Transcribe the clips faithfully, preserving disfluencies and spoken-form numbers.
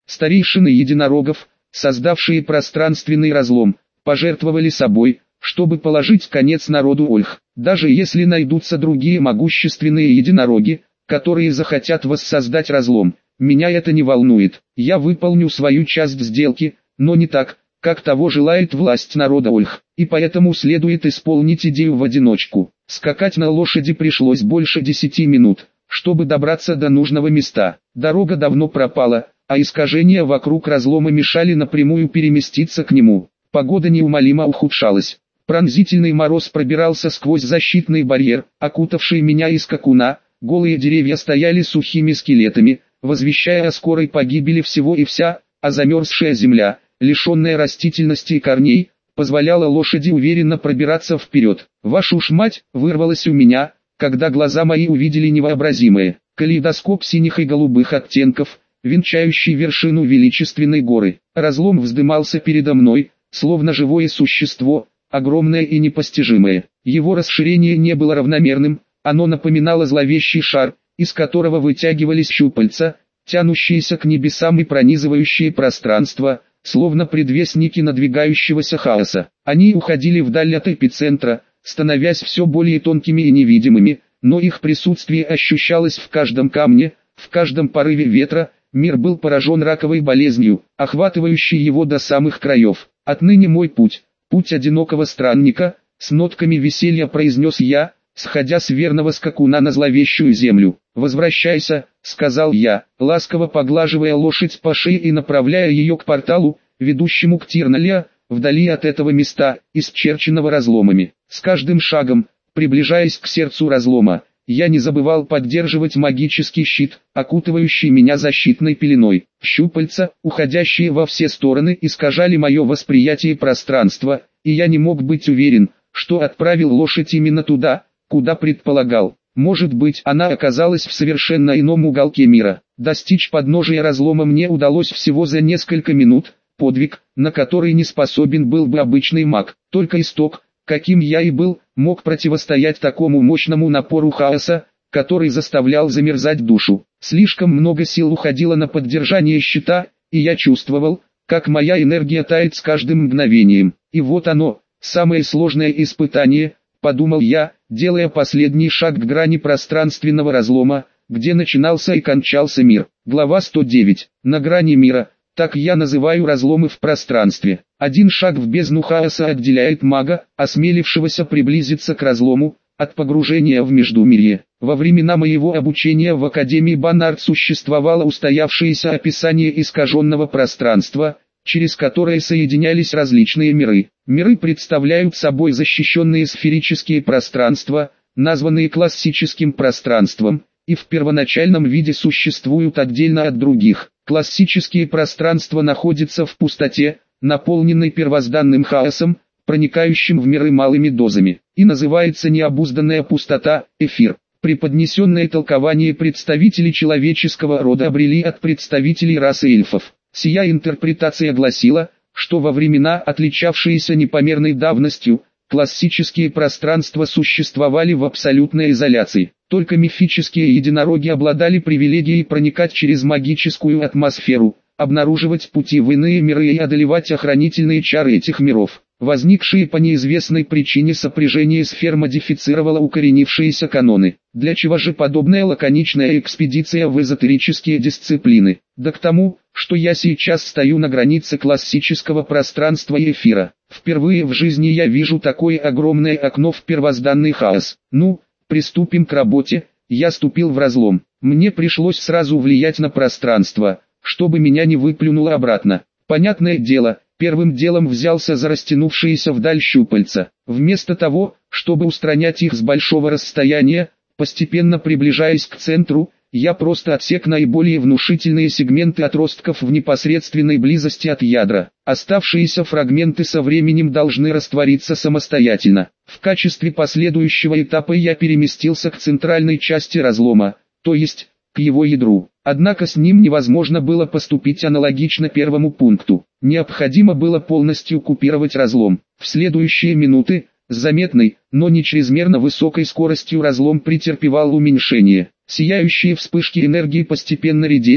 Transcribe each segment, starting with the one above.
Старейшины единорогов, создавшие пространственный разлом, пожертвовали собой, чтобы положить конец народу Ольх. Даже если найдутся другие могущественные единороги, которые захотят воссоздать разлом, меня это не волнует. Я выполню свою часть сделки, но не так, как того желает власть народа Ольх, и поэтому следует исполнить идею в одиночку. Скакать на лошади пришлось больше десяти минут, чтобы добраться до нужного места. Дорога давно пропала, а искажения вокруг разлома мешали напрямую переместиться к нему. Погода неумолимо ухудшалась. Пронзительный мороз пробирался сквозь защитный барьер, окутавший меня и скакуна. Голые деревья стояли сухими скелетами, возвещая о скорой погибели всего и вся, а замерзшая земля, лишенная растительности и корней, позволяла лошади уверенно пробираться вперед. «Вашу ж мать!» вырвалось у меня, когда глаза мои увидели невообразимое. Калейдоскоп синих и голубых оттенков, венчающий вершину величественной горы. Разлом вздымался передо мной, словно живое существо, огромное и непостижимое. Его расширение не было равномерным, оно напоминало зловещий шар, из которого вытягивались щупальца, тянущиеся к небесам и пронизывающие пространство, словно предвестники надвигающегося хаоса. Они уходили вдаль от эпицентра, становясь все более тонкими и невидимыми, но их присутствие ощущалось в каждом камне, в каждом порыве ветра. Мир был поражен раковой болезнью, охватывающей его до самых краев. «Отныне мой путь, путь одинокого странника», с нотками веселья произнес я, сходя с верного скакуна на зловещую землю. «Возвращайся», — сказал я, ласково поглаживая лошадь по шее и направляя ее к порталу, ведущему к Тирналия, вдали от этого места, исчерченного разломами. С каждым шагом, приближаясь к сердцу разлома, я не забывал поддерживать магический щит, окутывающий меня защитной пеленой. Щупальца, уходящие во все стороны, искажали мое восприятие пространства, и я не мог быть уверен, что отправил лошадь именно туда, куда предполагал. Может быть, она оказалась в совершенно ином уголке мира. Достичь подножия разлома мне удалось всего за несколько минут, подвиг, на который не способен был бы обычный маг. Только исток, каким я и был, мог противостоять такому мощному напору хаоса, который заставлял замерзать душу. Слишком много сил уходило на поддержание щита, и я чувствовал, как моя энергия тает с каждым мгновением. И вот оно, самое сложное испытание, подумал я, делая последний шаг к грани пространственного разлома, где начинался и кончался мир. Глава сто девять. На грани мира. Так я называю разломы в пространстве. Один шаг в бездну хаоса отделяет мага, осмелившегося приблизиться к разлому, от погружения в Междумирье. Во времена моего обучения в Академии Банард существовало устоявшееся описание искаженного пространства, через которое соединялись различные миры. Миры представляют собой защищенные сферические пространства, названные классическим пространством, и в первоначальном виде существуют отдельно от других. Классические пространства находятся в пустоте, наполненной первозданным хаосом, проникающим в миры малыми дозами, и называется необузданная пустота, эфир. Преподнесенное толкование представители человеческого рода обрели от представителей расы эльфов. Сия интерпретация гласила, что во времена, отличавшиеся непомерной давностью, классические пространства существовали в абсолютной изоляции. Только мифические единороги обладали привилегией проникать через магическую атмосферу, обнаруживать пути в иные миры и одолевать охранительные чары этих миров. Возникшие по неизвестной причине сопряжение сфер модифицировало укоренившиеся каноны. Для чего же подобная лаконичная экспедиция в эзотерические дисциплины? Да к тому, что я сейчас стою на границе классического пространства и эфира. Впервые в жизни я вижу такое огромное окно в первозданный хаос. Ну, приступим к работе. Я ступил в разлом. Мне пришлось сразу влиять на пространство, чтобы меня не выплюнуло обратно. Понятное дело, первым делом взялся за растянувшиеся вдаль щупальца. Вместо того, чтобы устранять их с большого расстояния, постепенно приближаясь к центру, я просто отсек наиболее внушительные сегменты отростков в непосредственной близости от ядра. Оставшиеся фрагменты со временем должны раствориться самостоятельно. В качестве последующего этапа я переместился к центральной части разлома, то есть, к его ядру. Однако с ним невозможно было поступить аналогично первому пункту. Необходимо было полностью купировать разлом. В следующие минуты, с заметной, но не чрезмерно высокой скоростью разлом претерпевал уменьшение. Сияющие вспышки энергии постепенно редели,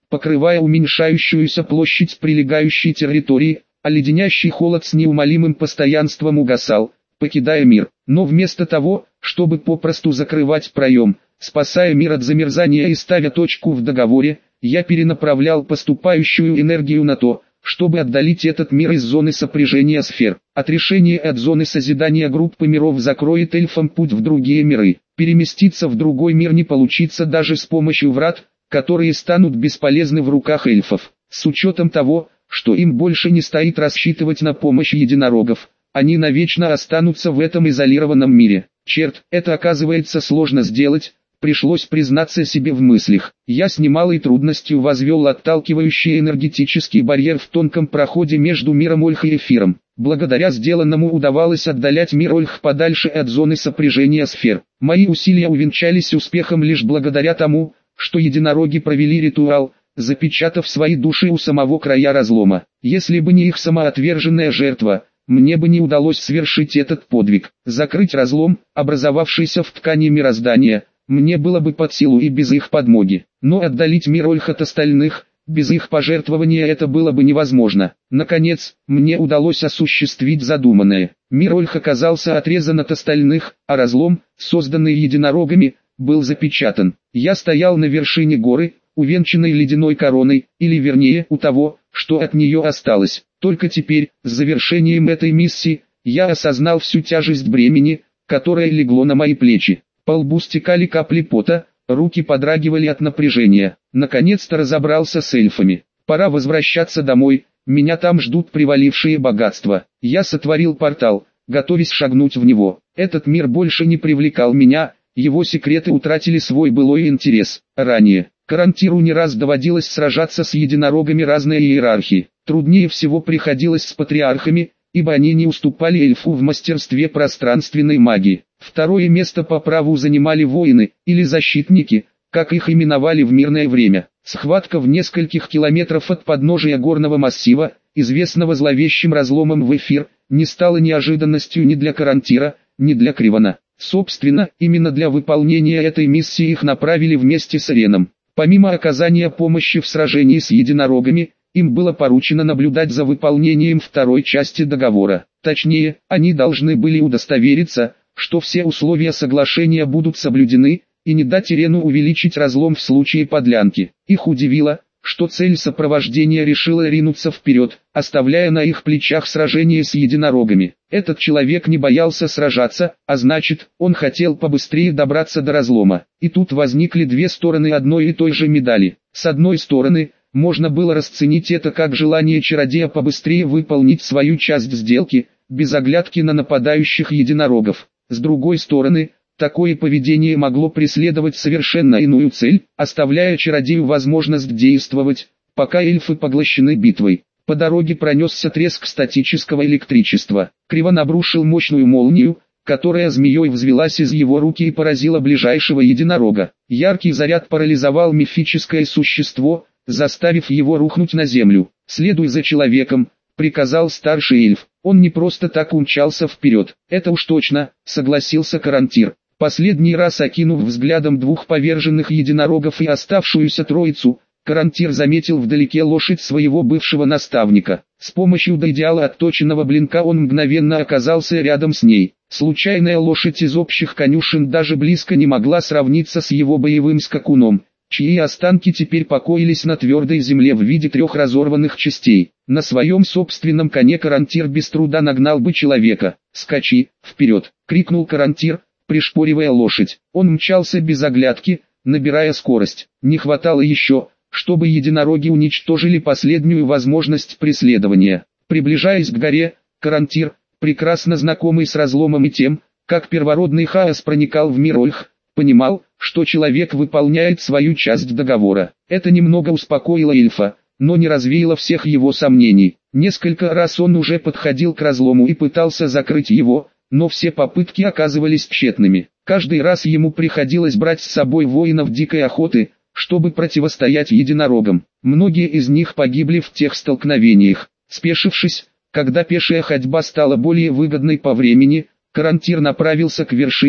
покрывая уменьшающуюся площадь прилегающей территории, а леденящий холод с неумолимым постоянством угасал, покидая мир. Но вместо того, чтобы попросту закрывать проем, спасая мир от замерзания и ставя точку в договоре, я перенаправлял поступающую энергию на то, чтобы отдалить этот мир из зоны сопряжения сфер. Отрешение от зоны созидания группы миров закроет эльфам путь в другие миры. Переместиться в другой мир не получится даже с помощью врат, которые станут бесполезны в руках эльфов. С учетом того, что им больше не стоит рассчитывать на помощь единорогов, они навечно останутся в этом изолированном мире. Черт, это оказывается сложно сделать. Пришлось признаться себе в мыслях. Я с немалой трудностью возвел отталкивающий энергетический барьер в тонком проходе между миром Ольх и эфиром. Благодаря сделанному удавалось отдалять мир Ольх подальше от зоны сопряжения сфер. Мои усилия увенчались успехом лишь благодаря тому, что единороги провели ритуал, запечатав свои души у самого края разлома. Если бы не их самоотверженная жертва, мне бы не удалось совершить этот подвиг. Закрыть разлом, образовавшийся в ткани мироздания, мне было бы под силу и без их подмоги. Но отдалить мир Ольх от остальных, без их пожертвования это было бы невозможно. Наконец, мне удалось осуществить задуманное. Мир Ольх оказался отрезан от остальных, а разлом, созданный единорогами, был запечатан. Я стоял на вершине горы, увенчанной ледяной короной, или вернее, у того, что от нее осталось. Только теперь, с завершением этой миссии, я осознал всю тяжесть бремени, которое легло на мои плечи. По лбу стекали капли пота, руки подрагивали от напряжения. Наконец-то разобрался с эльфами. Пора возвращаться домой, меня там ждут привалившие богатства. Я сотворил портал, готовясь шагнуть в него. Этот мир больше не привлекал меня, его секреты утратили свой былой интерес. Ранее, Карантиру не раз доводилось сражаться с единорогами разной иерархии. Труднее всего приходилось с патриархами, ибо они не уступали эльфу в мастерстве пространственной магии. Второе место по праву занимали воины, или защитники, как их именовали в мирное время. Схватка в нескольких километров от подножия горного массива, известного зловещим разломом в эфир, не стала неожиданностью ни для Карантира, ни для Кривана. Собственно, именно для выполнения этой миссии их направили вместе с Реном. Помимо оказания помощи в сражении с единорогами, им было поручено наблюдать за выполнением второй части договора. Точнее, они должны были удостовериться, что все условия соглашения будут соблюдены, и не дать Ирену увеличить разлом в случае подлянки. Их удивило, что цель сопровождения решила ринуться вперед, оставляя на их плечах сражение с единорогами. Этот человек не боялся сражаться, а значит, он хотел побыстрее добраться до разлома. И тут возникли две стороны одной и той же медали. С одной стороны, можно было расценить это как желание чародея побыстрее выполнить свою часть сделки, без оглядки на нападающих единорогов. С другой стороны, такое поведение могло преследовать совершенно иную цель, оставляя чародею возможность действовать, пока эльфы поглощены битвой. По дороге пронесся треск статического электричества. Криван обрушил мощную молнию, которая змеей взвелась из его руки и поразила ближайшего единорога. Яркий заряд парализовал мифическое существо, заставив его рухнуть на землю. «Следуй за человеком», — приказал старший эльф. Он не просто так умчался вперед. «Это уж точно», — согласился Карантир. Последний раз окинув взглядом двух поверженных единорогов и оставшуюся троицу, Карантир заметил вдалеке лошадь своего бывшего наставника. С помощью до идеала отточенного блинка он мгновенно оказался рядом с ней. Случайная лошадь из общих конюшен даже близко не могла сравниться с его боевым скакуном, чьи останки теперь покоились на твердой земле в виде трех разорванных частей. На своем собственном коне Карантир без труда нагнал бы человека. «Скачи, вперед!» — крикнул Карантир, пришпоривая лошадь. Он мчался без оглядки, набирая скорость. Не хватало еще, чтобы единороги уничтожили последнюю возможность преследования. Приближаясь к горе, Карантир, прекрасно знакомый с разломом и тем, как первородный хаос проникал в мир Ольх, понимал, что человек выполняет свою часть договора. Это немного успокоило эльфа, но не развеяло всех его сомнений. Несколько раз он уже подходил к разлому и пытался закрыть его, но все попытки оказывались тщетными. Каждый раз ему приходилось брать с собой воинов дикой охоты, чтобы противостоять единорогам. Многие из них погибли в тех столкновениях. Спешившись, когда пешая ходьба стала более выгодной по времени, Карантир направился к вершине,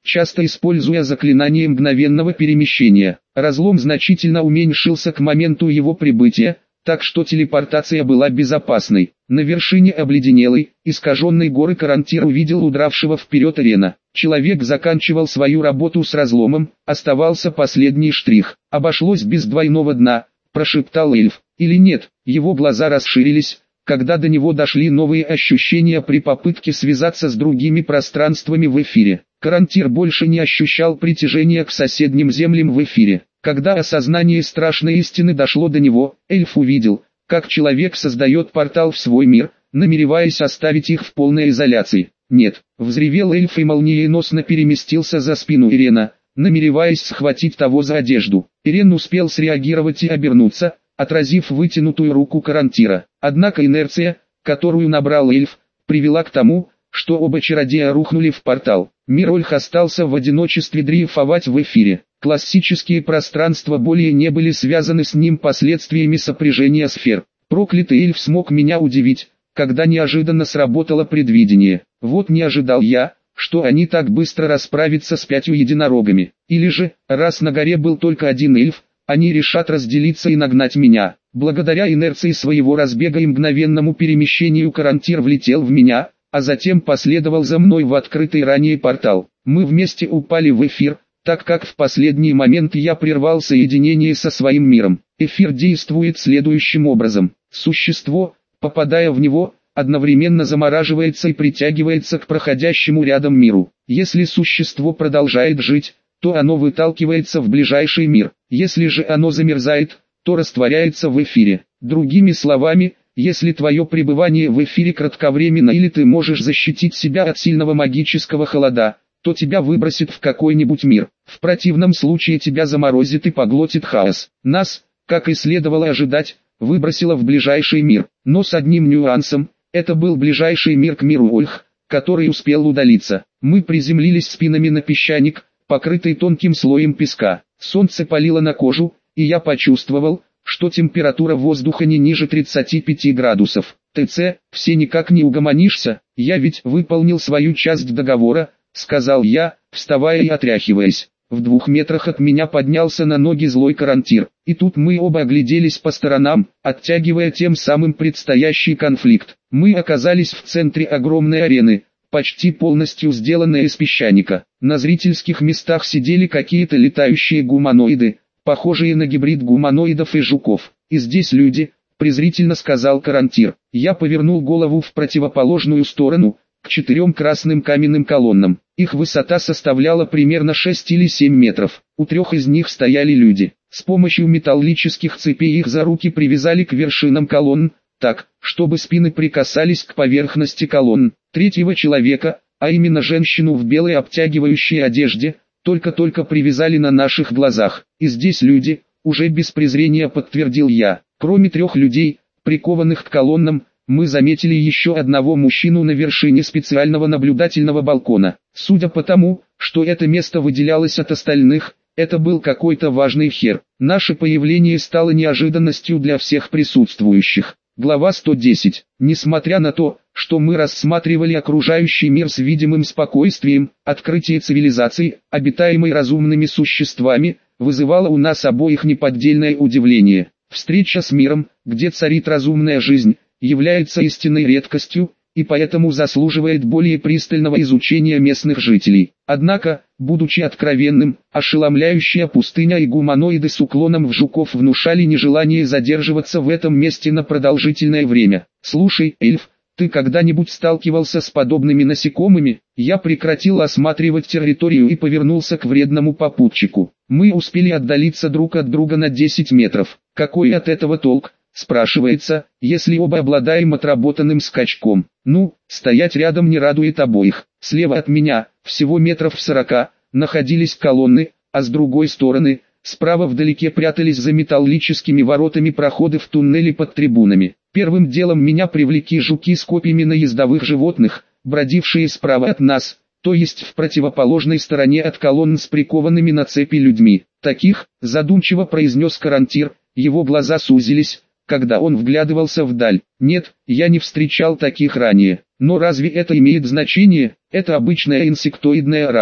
часто используя заклинание мгновенного перемещения. Разлом значительно уменьшился к моменту его прибытия, так что телепортация была безопасной. На вершине обледенелой, искаженной горы Карантир увидел удравшего вперед Рена. Человек заканчивал свою работу с разломом, оставался последний штрих. «Обошлось без двойного дна», – прошептал эльф. «Или нет?» Его глаза расширились, когда до него дошли новые ощущения при попытке связаться с другими пространствами в эфире. Карантир больше не ощущал притяжения к соседним землям в эфире. Когда осознание страшной истины дошло до него, эльф увидел, как человек создает портал в свой мир, намереваясь оставить их в полной изоляции. «Нет!» — взревел эльф и молниеносно переместился за спину Ирена, намереваясь схватить того за одежду. Ирен успел среагировать и обернуться, отразив вытянутую руку Карантира. Однако инерция, которую набрал эльф, привела к тому, что оба чародея рухнули в портал. Мир Ольх остался в одиночестве дрейфовать в эфире. Классические пространства более не были связаны с ним последствиями сопряжения сфер. Проклятый эльф смог меня удивить, когда неожиданно сработало предвидение. Вот не ожидал я, что они так быстро расправятся с пятью единорогами. Или же, раз на горе был только один эльф, они решат разделиться и нагнать меня. Благодаря инерции своего разбега и мгновенному перемещению Карантир влетел в меня, а затем последовал за мной в открытый ранее портал. Мы вместе упали в эфир, так как в последний момент я прервал соединение со своим миром. Эфир действует следующим образом. Существо, попадая в него, одновременно замораживается и притягивается к проходящему рядом миру. Если существо продолжает жить, то оно выталкивается в ближайший мир. Если же оно замерзает, то растворяется в эфире. Другими словами, если твое пребывание в эфире кратковременно или ты можешь защитить себя от сильного магического холода, то тебя выбросит в какой-нибудь мир. В противном случае тебя заморозит и поглотит хаос. Нас, как и следовало ожидать, выбросило в ближайший мир. Но с одним нюансом, это был ближайший мир к миру Ольх, который успел удалиться. Мы приземлились спинами на песчаник, покрытый тонким слоем песка. Солнце палило на кожу, и я почувствовал, что температура воздуха не ниже тридцати пяти градусов. ТЦ, все никак не угомонишься, я ведь выполнил свою часть договора, сказал я, вставая и отряхиваясь. В двух метрах от меня поднялся на ноги злой Карантир, и тут мы оба огляделись по сторонам, оттягивая тем самым предстоящий конфликт. Мы оказались в центре огромной арены, почти полностью сделанной из песчаника. На зрительских местах сидели какие-то летающие гуманоиды, похожие на гибрид гуманоидов и жуков. И здесь люди, презрительно сказал Карантир. Я повернул голову в противоположную сторону, к четырем красным каменным колоннам. Их высота составляла примерно шесть или семь метров. У трех из них стояли люди. С помощью металлических цепей их за руки привязали к вершинам колонн, так, чтобы спины прикасались к поверхности колонн. Третьего человека, а именно женщину в белой обтягивающей одежде, только-только привязали на наших глазах. И здесь люди, уже без презрения подтвердил я. Кроме трех людей, прикованных к колоннам, мы заметили еще одного мужчину на вершине специального наблюдательного балкона. Судя по тому, что это место выделялось от остальных, это был какой-то важный хер. Наше появление стало неожиданностью для всех присутствующих. Глава сто десять. Несмотря на то, что мы рассматривали окружающий мир с видимым спокойствием, открытие цивилизации, обитаемой разумными существами, вызывало у нас обоих неподдельное удивление. Встреча с миром, где царит разумная жизнь, является истинной редкостью, и поэтому заслуживает более пристального изучения местных жителей. Однако, будучи откровенным, ошеломляющая пустыня и гуманоиды с уклоном в жуков внушали нежелание задерживаться в этом месте на продолжительное время. «Слушай, эльф, ты когда-нибудь сталкивался с подобными насекомыми?» Я прекратил осматривать территорию и повернулся к вредному попутчику. Мы успели отдалиться друг от друга на десять метров. Какой от этого толк? Спрашивается, если оба обладаем отработанным скачком. Ну, стоять рядом не радует обоих. Слева от меня, всего метров в сорока, находились колонны, а с другой стороны, справа вдалеке прятались за металлическими воротами проходы в туннеле под трибунами. Первым делом меня привлекли жуки с копьями на ездовых животных, бродившие справа от нас, то есть в противоположной стороне от колонн с прикованными на цепи людьми. Таких, задумчиво произнес Карантир, его глаза сузились, когда он вглядывался вдаль. Нет, я не встречал таких ранее. Но разве это имеет значение? Это обычная инсектоидная раса.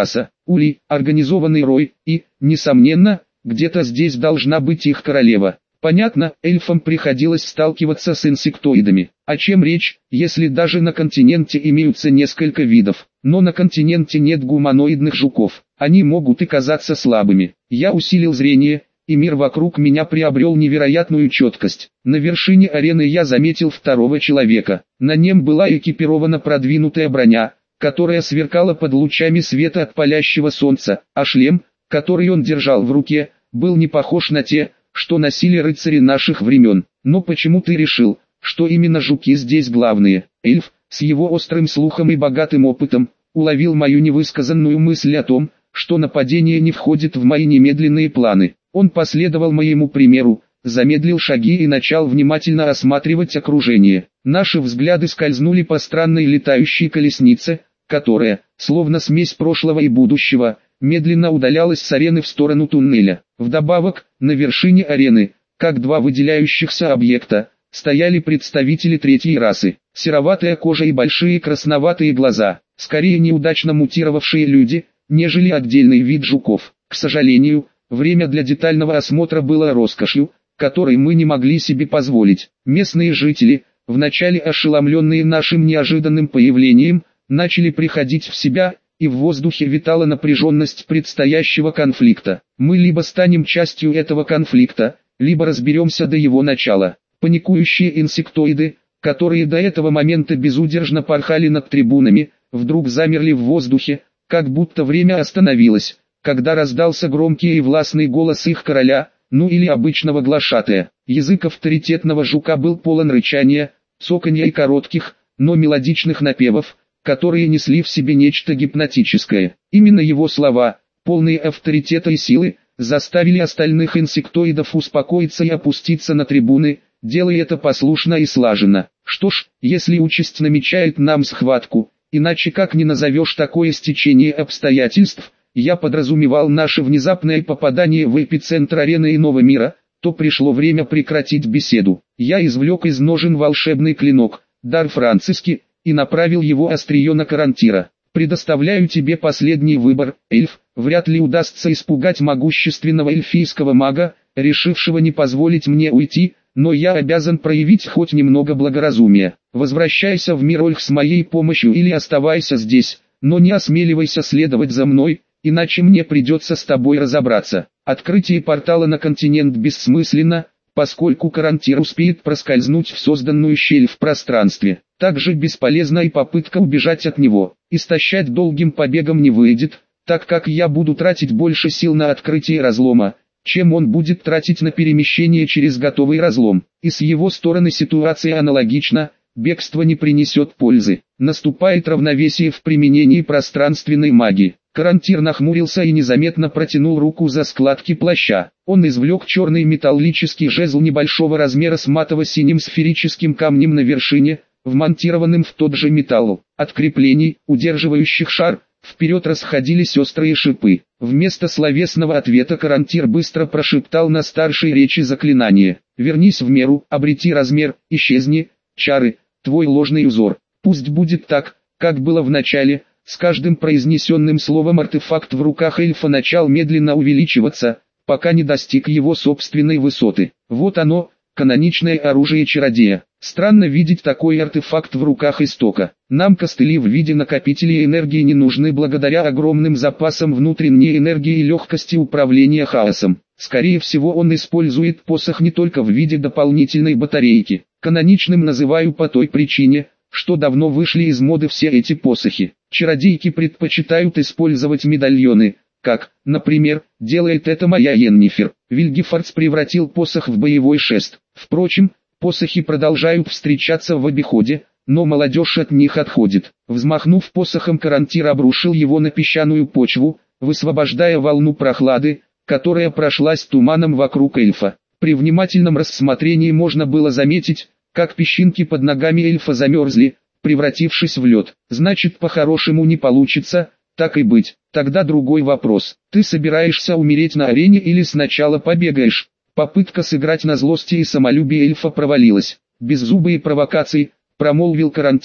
улей, организованный рой, и, несомненно, где-то здесь должна быть их королева. Понятно, эльфам приходилось сталкиваться с инсектоидами. О чем речь, если даже на континенте имеются несколько видов, но на континенте нет гуманоидных жуков, они могут и казаться слабыми. Я усилил зрение, и мир вокруг меня приобрел невероятную четкость. На вершине арены я заметил второго человека. На нем была экипирована продвинутая броня, которая сверкала под лучами света от палящего солнца, а шлем, который он держал в руке, был не похож на те, что носили рыцари наших времен. Но почему ты решил, что именно жуки здесь главные? Эльф, с его острым слухом и богатым опытом, уловил мою невысказанную мысль о том, что нападение не входит в мои немедленные планы. Он последовал моему примеру, замедлил шаги и начал внимательно осматривать окружение. Наши взгляды скользнули по странной летающей колеснице, которая, словно смесь прошлого и будущего, медленно удалялась с арены в сторону туннеля. Вдобавок, на вершине арены, как два выделяющихся объекта, стояли представители третьей расы. Сероватая кожа и большие красноватые глаза, скорее неудачно мутировавшие люди, нежели отдельный вид жуков. К сожалению, время для детального осмотра было роскошью, которой мы не могли себе позволить. Местные жители, вначале ошеломленные нашим неожиданным появлением, начали приходить в себя, и в воздухе витала напряженность предстоящего конфликта. Мы либо станем частью этого конфликта, либо разберемся до его начала. Паникующие инсектоиды, которые до этого момента безудержно порхали над трибунами, вдруг замерли в воздухе, как будто время остановилось, когда раздался громкий и властный голос их короля, ну или обычного глашатая. Язык авторитетного жука был полон рычания, цоканья и коротких, но мелодичных напевов, которые несли в себе нечто гипнотическое. Именно его слова, полные авторитета и силы, заставили остальных инсектоидов успокоиться и опуститься на трибуны, делая это послушно и слаженно. Что ж, если участь намечает нам схватку, иначе как не назовешь такое стечение обстоятельств, я подразумевал наше внезапное попадание в эпицентр арены иного мира, то пришло время прекратить беседу. Я извлек из ножен волшебный клинок, дар Франциски, и направил его острие на Карантира. Предоставляю тебе последний выбор, эльф. Вряд ли удастся испугать могущественного эльфийского мага, решившего не позволить мне уйти, но я обязан проявить хоть немного благоразумия. Возвращайся в мир Ольх с моей помощью или оставайся здесь, но не осмеливайся следовать за мной, иначе мне придется с тобой разобраться. Открытие портала на континент бессмысленно, поскольку Карантир успеет проскользнуть в созданную щель в пространстве. Также бесполезна и попытка убежать от него. Истощать долгим побегом не выйдет, так как я буду тратить больше сил на открытие разлома, чем он будет тратить на перемещение через готовый разлом. И с его стороны ситуация аналогична, бегство не принесет пользы. Наступает равновесие в применении пространственной магии. Карантир нахмурился и незаметно протянул руку за складки плаща. Он извлек черный металлический жезл небольшого размера с матово-синим сферическим камнем на вершине, вмонтированным в тот же металл. От креплений, удерживающих шар, вперед расходились острые шипы. Вместо словесного ответа Карантир быстро прошептал на старшей речи заклинание. «Вернись в меру, обрети размер, исчезни, чары, твой ложный узор. Пусть будет так, как было в начале». С каждым произнесенным словом артефакт в руках эльфа начал медленно увеличиваться, пока не достиг его собственной высоты. Вот оно, каноничное оружие чародея. Странно видеть такой артефакт в руках истока. Нам костыли в виде накопителей энергии не нужны благодаря огромным запасам внутренней энергии и легкости управления хаосом. Скорее всего, он использует посох не только в виде дополнительной батарейки. Каноничным называю по той причине, что давно вышли из моды все эти посохи. Чародейки предпочитают использовать медальоны, как, например, делает это моя Йеннифер. Вильгефордс превратил посох в боевой шест. Впрочем, посохи продолжают встречаться в обиходе, но молодежь от них отходит. Взмахнув посохом, Карантир обрушил его на песчаную почву, высвобождая волну прохлады, которая прошлась туманом вокруг эльфа. При внимательном рассмотрении можно было заметить, как песчинки под ногами эльфа замерзли, превратившись в лед. Значит, по-хорошему не получится, так и быть. Тогда другой вопрос. Ты собираешься умереть на арене или сначала побегаешь? Попытка сыграть на злости и самолюбие эльфа провалилась. Беззубые провокации, промолвил Карантир,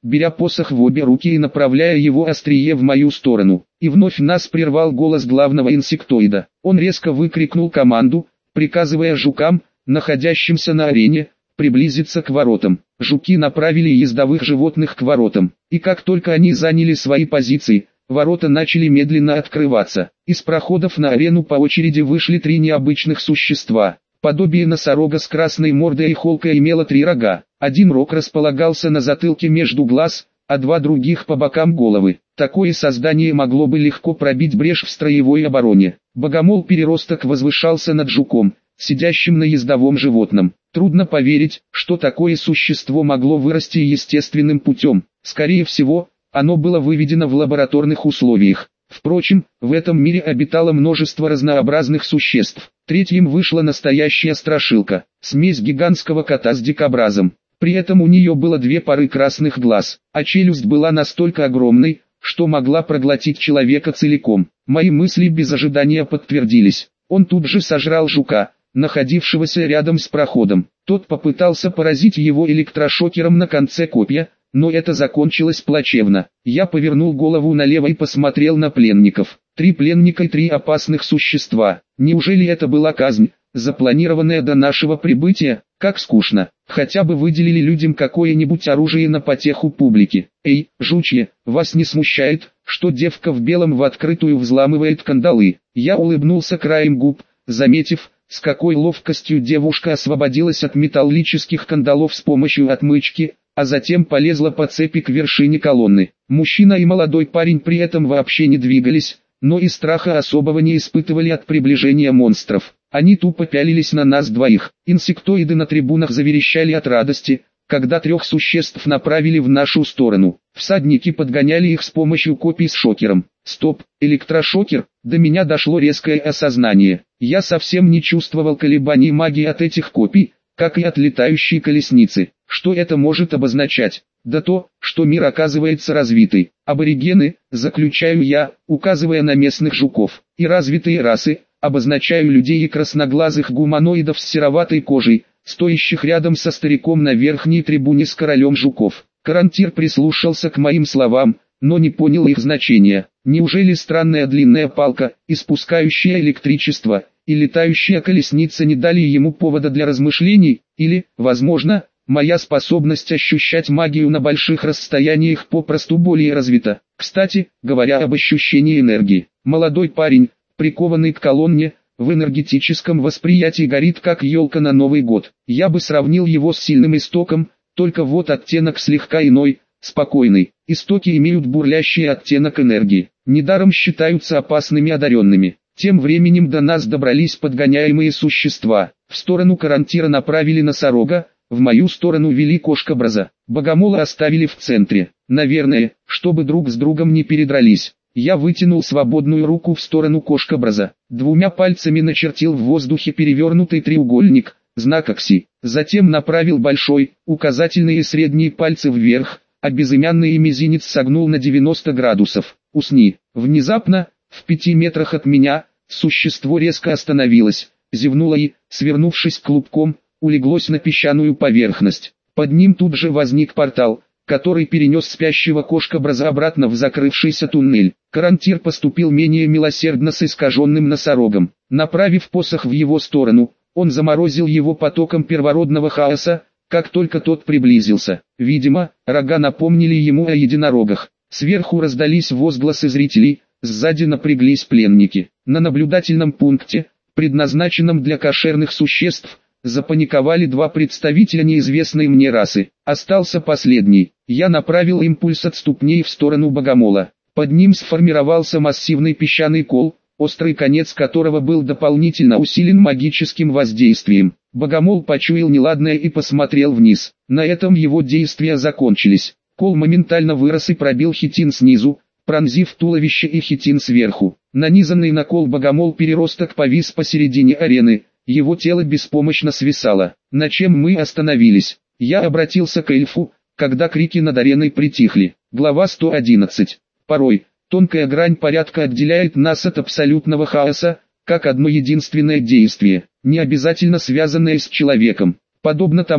беря посох в обе руки и направляя его острие в мою сторону. И вновь нас прервал голос главного инсектоида. Он резко выкрикнул команду, приказывая жукам, находящимся на арене, приблизиться к воротам. Жуки направили ездовых животных к воротам, и как только они заняли свои позиции, ворота начали медленно открываться. Из проходов на арену по очереди вышли три необычных существа. Подобие носорога с красной мордой и холкой имело три рога. Один рог располагался на затылке между глаз, а два других по бокам головы. Такое создание могло бы легко пробить брешь в строевой обороне. Богомол-переросток возвышался над жуком, сидящим на ездовом животном. Трудно поверить, что такое существо могло вырасти естественным путем. Скорее всего, оно было выведено в лабораторных условиях. Впрочем, в этом мире обитало множество разнообразных существ. Третьим вышла настоящая страшилка, смесь гигантского кота с дикобразом. При этом у нее было две пары красных глаз, а челюсть была настолько огромной, что могла проглотить человека целиком. Мои мысли без ожидания подтвердились. Он тут же сожрал жука, находившегося рядом с проходом. Тот попытался поразить его электрошокером на конце копья, но это закончилось плачевно. Я повернул голову налево и посмотрел на пленников. Три пленника и три опасных существа. Неужели это была казнь, запланированная до нашего прибытия? Как скучно. Хотя бы выделили людям какое-нибудь оружие на потеху публики. Эй, жучье, вас не смущает, что девка в белом в открытую взламывает кандалы? Я улыбнулся краем губ, заметив, с какой ловкостью девушка освободилась от металлических кандалов с помощью отмычки, а затем полезла по цепи к вершине колонны. Мужчина и молодой парень при этом вообще не двигались, но и страха особого не испытывали от приближения монстров. Они тупо пялились на нас двоих. Инсектоиды на трибунах заверещали от радости, когда трех существ направили в нашу сторону. Всадники подгоняли их с помощью копий с шокером. Стоп, электрошокер, до меня дошло резкое осознание. Я совсем не чувствовал колебаний магии от этих копий, как и от летающей колесницы. Что это может обозначать? Да то, что мир оказывается развитый. Аборигены, заключаю я, указывая на местных жуков, и развитые расы, обозначаю людей и красноглазых гуманоидов с сероватой кожей, стоящих рядом со стариком на верхней трибуне с королем жуков. Карантир прислушался к моим словам, но не понял их значения. Неужели странная длинная палка, испускающая электричество, и летающая колесница не дали ему повода для размышлений, или, возможно, моя способность ощущать магию на больших расстояниях попросту более развита. Кстати, говоря об ощущении энергии, молодой парень, прикованный к колонне, в энергетическом восприятии горит как елка на Новый год. Я бы сравнил его с сильным истоком, только вот оттенок слегка иной, спокойный. Истоки имеют бурлящий оттенок энергии, недаром считаются опасными одаренными. Тем временем до нас добрались подгоняемые существа. В сторону Карантира направили носорога, в мою сторону вели кошка-браза. Богомола оставили в центре. Наверное, чтобы друг с другом не передрались. Я вытянул свободную руку в сторону кошка-браза. Двумя пальцами начертил в воздухе перевернутый треугольник, знак Окси. Затем направил большой, указательный и средний пальцы вверх, а безымянный и мизинец согнул на девяносто градусов. Усни. Внезапно, в пяти метрах от меня, существо резко остановилось, зевнуло и, свернувшись клубком, улеглось на песчаную поверхность. Под ним тут же возник портал, который перенес спящего кошка-браза обратно в закрывшийся туннель. Карантир поступил менее милосердно с искаженным носорогом. Направив посох в его сторону, он заморозил его потоком первородного хаоса, как только тот приблизился. Видимо, рога напомнили ему о единорогах. Сверху раздались возгласы зрителей, сзади напряглись пленники. На наблюдательном пункте, предназначенном для кошерных существ, запаниковали два представителя неизвестной мне расы. Остался последний. Я направил импульс от ступней в сторону богомола. Под ним сформировался массивный песчаный кол, острый конец которого был дополнительно усилен магическим воздействием. Богомол почуял неладное и посмотрел вниз. На этом его действия закончились. Кол моментально вырос и пробил хитин снизу, пронзив туловище и хитин сверху. Нанизанный на кол богомол-переросток повис посередине арены. Его тело беспомощно свисало. На чем мы остановились? Я обратился к эльфу, когда крики над ареной притихли. Глава сто одиннадцать. Порой, тонкая грань порядка отделяет нас от абсолютного хаоса, как одно единственное действие, не обязательно связанное с человеком. Подобно тому,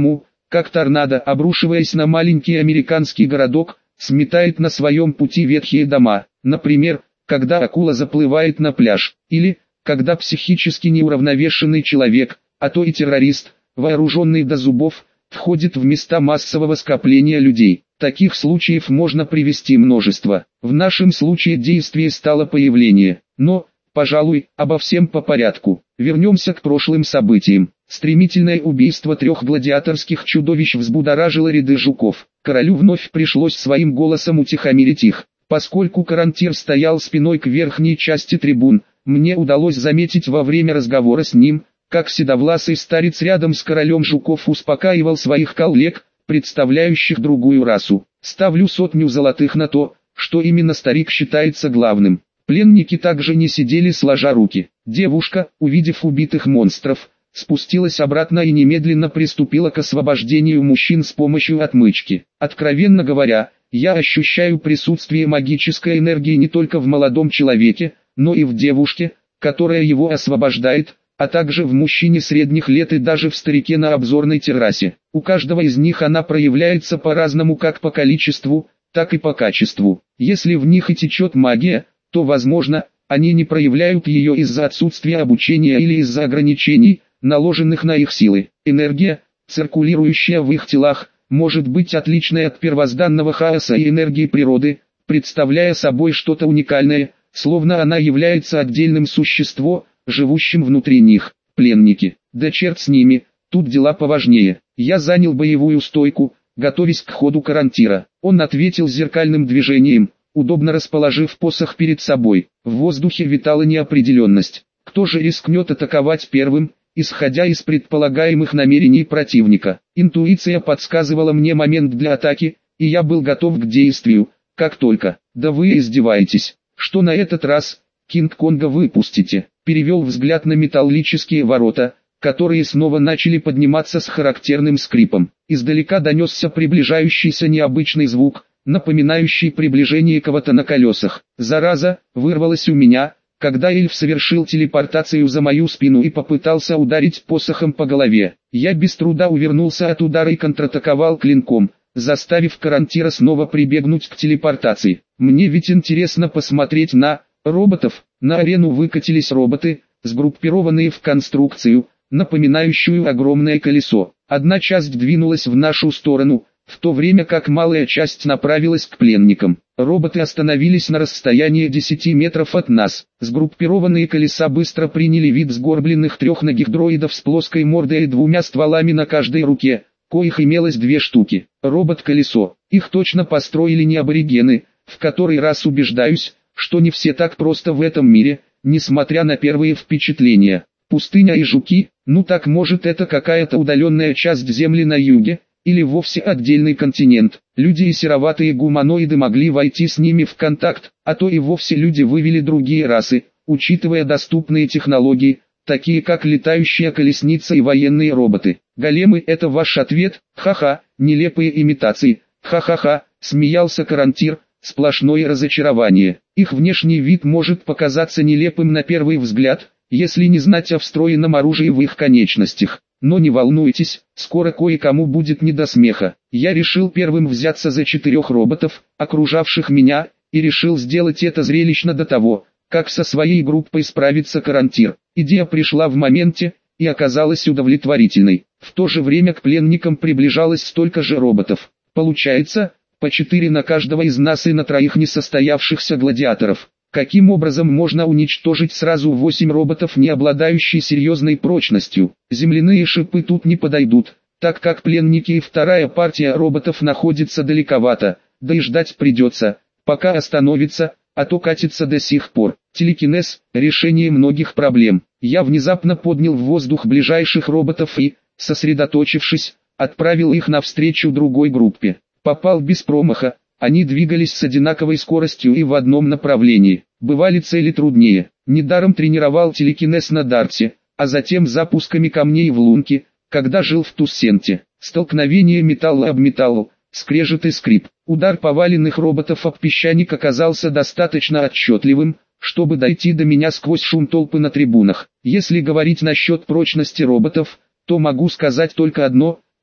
как торнадо, обрушиваясь на маленький американский городок, сметает на своем пути ветхие дома. Например, когда акула заплывает на пляж, или когда психически неуравновешенный человек, а то и террорист, вооруженный до зубов, входит в места массового скопления людей. Таких случаев можно привести множество. В нашем случае действие стало появление. Но, пожалуй, обо всем по порядку. Вернемся к прошлым событиям. Стремительное убийство трех гладиаторских чудовищ взбудоражило ряды жуков. Королю вновь пришлось своим голосом утихомирить их. Поскольку Карантир стоял спиной к верхней части трибун, мне удалось заметить во время разговора с ним, как седовласый старец рядом с королем жуков успокаивал своих коллег, представляющих другую расу. Ставлю сотню золотых на то, что именно старик считается главным. Пленники также не сидели сложа руки. Девушка, увидев убитых монстров, спустилась обратно и немедленно приступила к освобождению мужчин с помощью отмычки. Откровенно говоря, я ощущаю присутствие магической энергии не только в молодом человеке, но и в девушке, которая его освобождает, а также в мужчине средних лет и даже в старике на обзорной террасе. У каждого из них она проявляется по-разному как по количеству, так и по качеству. Если в них и течет магия, то, возможно, они не проявляют ее из-за отсутствия обучения или из-за ограничений, наложенных на их силы. Энергия, циркулирующая в их телах, может быть отличной от первозданного хаоса и энергии природы, представляя собой что-то уникальное, словно она является отдельным существом, живущим внутри них. Пленники. Да черт с ними, тут дела поважнее. Я занял боевую стойку, готовясь к ходу Карантира. Он ответил зеркальным движением, удобно расположив посох перед собой. В воздухе витала неопределенность. Кто же рискнет атаковать первым, исходя из предполагаемых намерений противника? Интуиция подсказывала мне момент для атаки, и я был готов к действию, как только. Да вы издеваетесь. Что на этот раз, Кинг-Конга выпустите? Перевел взгляд на металлические ворота, которые снова начали подниматься с характерным скрипом. Издалека донесся приближающийся необычный звук, напоминающий приближение кого-то на колесах. Зараза, вырвалась у меня, когда эльф совершил телепортацию за мою спину и попытался ударить посохом по голове. Я без труда увернулся от удара и контратаковал клинком, заставив Карантира снова прибегнуть к телепортации. Мне ведь интересно посмотреть на роботов. На арену выкатились роботы, сгруппированные в конструкцию, напоминающую огромное колесо. Одна часть двинулась в нашу сторону, в то время как малая часть направилась к пленникам. Роботы остановились на расстоянии десяти метров от нас. Сгруппированные колеса быстро приняли вид сгорбленных трехногих дроидов с плоской мордой и двумя стволами на каждой руке, коих имелось две штуки. Робот-колесо. Их точно построили не аборигены, в который раз убеждаюсь, что не все так просто в этом мире, несмотря на первые впечатления. Пустыня и жуки, ну так может это какая-то удаленная часть земли на юге, или вовсе отдельный континент. Люди и сероватые гуманоиды могли войти с ними в контакт, а то и вовсе люди вывели другие расы, учитывая доступные технологии, такие как летающая колесница и военные роботы. Големы — это ваш ответ? Ха-ха, нелепые имитации, ха-ха-ха, смеялся Карантир, сплошное разочарование. Их внешний вид может показаться нелепым на первый взгляд, если не знать о встроенном оружии в их конечностях. Но не волнуйтесь, скоро кое-кому будет не до смеха. Я решил первым взяться за четырех роботов, окружавших меня, и решил сделать это зрелищно до того, как со своей группой справится Карантир. Идея пришла в моменте, и оказалась удовлетворительной. В то же время к пленникам приближалось столько же роботов. Получается, по четыре на каждого из нас и на троих несостоявшихся гладиаторов. Каким образом можно уничтожить сразу восемь роботов, не обладающие серьезной прочностью? Земляные шипы тут не подойдут, так как пленники и вторая партия роботов находится далековато, да и ждать придется, пока остановится, а то катится до сих пор. Телекинез – решение многих проблем. Я внезапно поднял в воздух ближайших роботов и, сосредоточившись, отправил их навстречу другой группе. Попал без промаха. Они двигались с одинаковой скоростью и в одном направлении. Бывали цели труднее. Недаром тренировал телекинез на Дарте, а затем запусками камней в лунке, когда жил в Туссенте. Столкновение металла об металл, скрежет и скрип. Удар поваленных роботов об песчаник оказался достаточно отчетливым, чтобы дойти до меня сквозь шум толпы на трибунах. Если говорить насчет прочности роботов, то могу сказать только одно: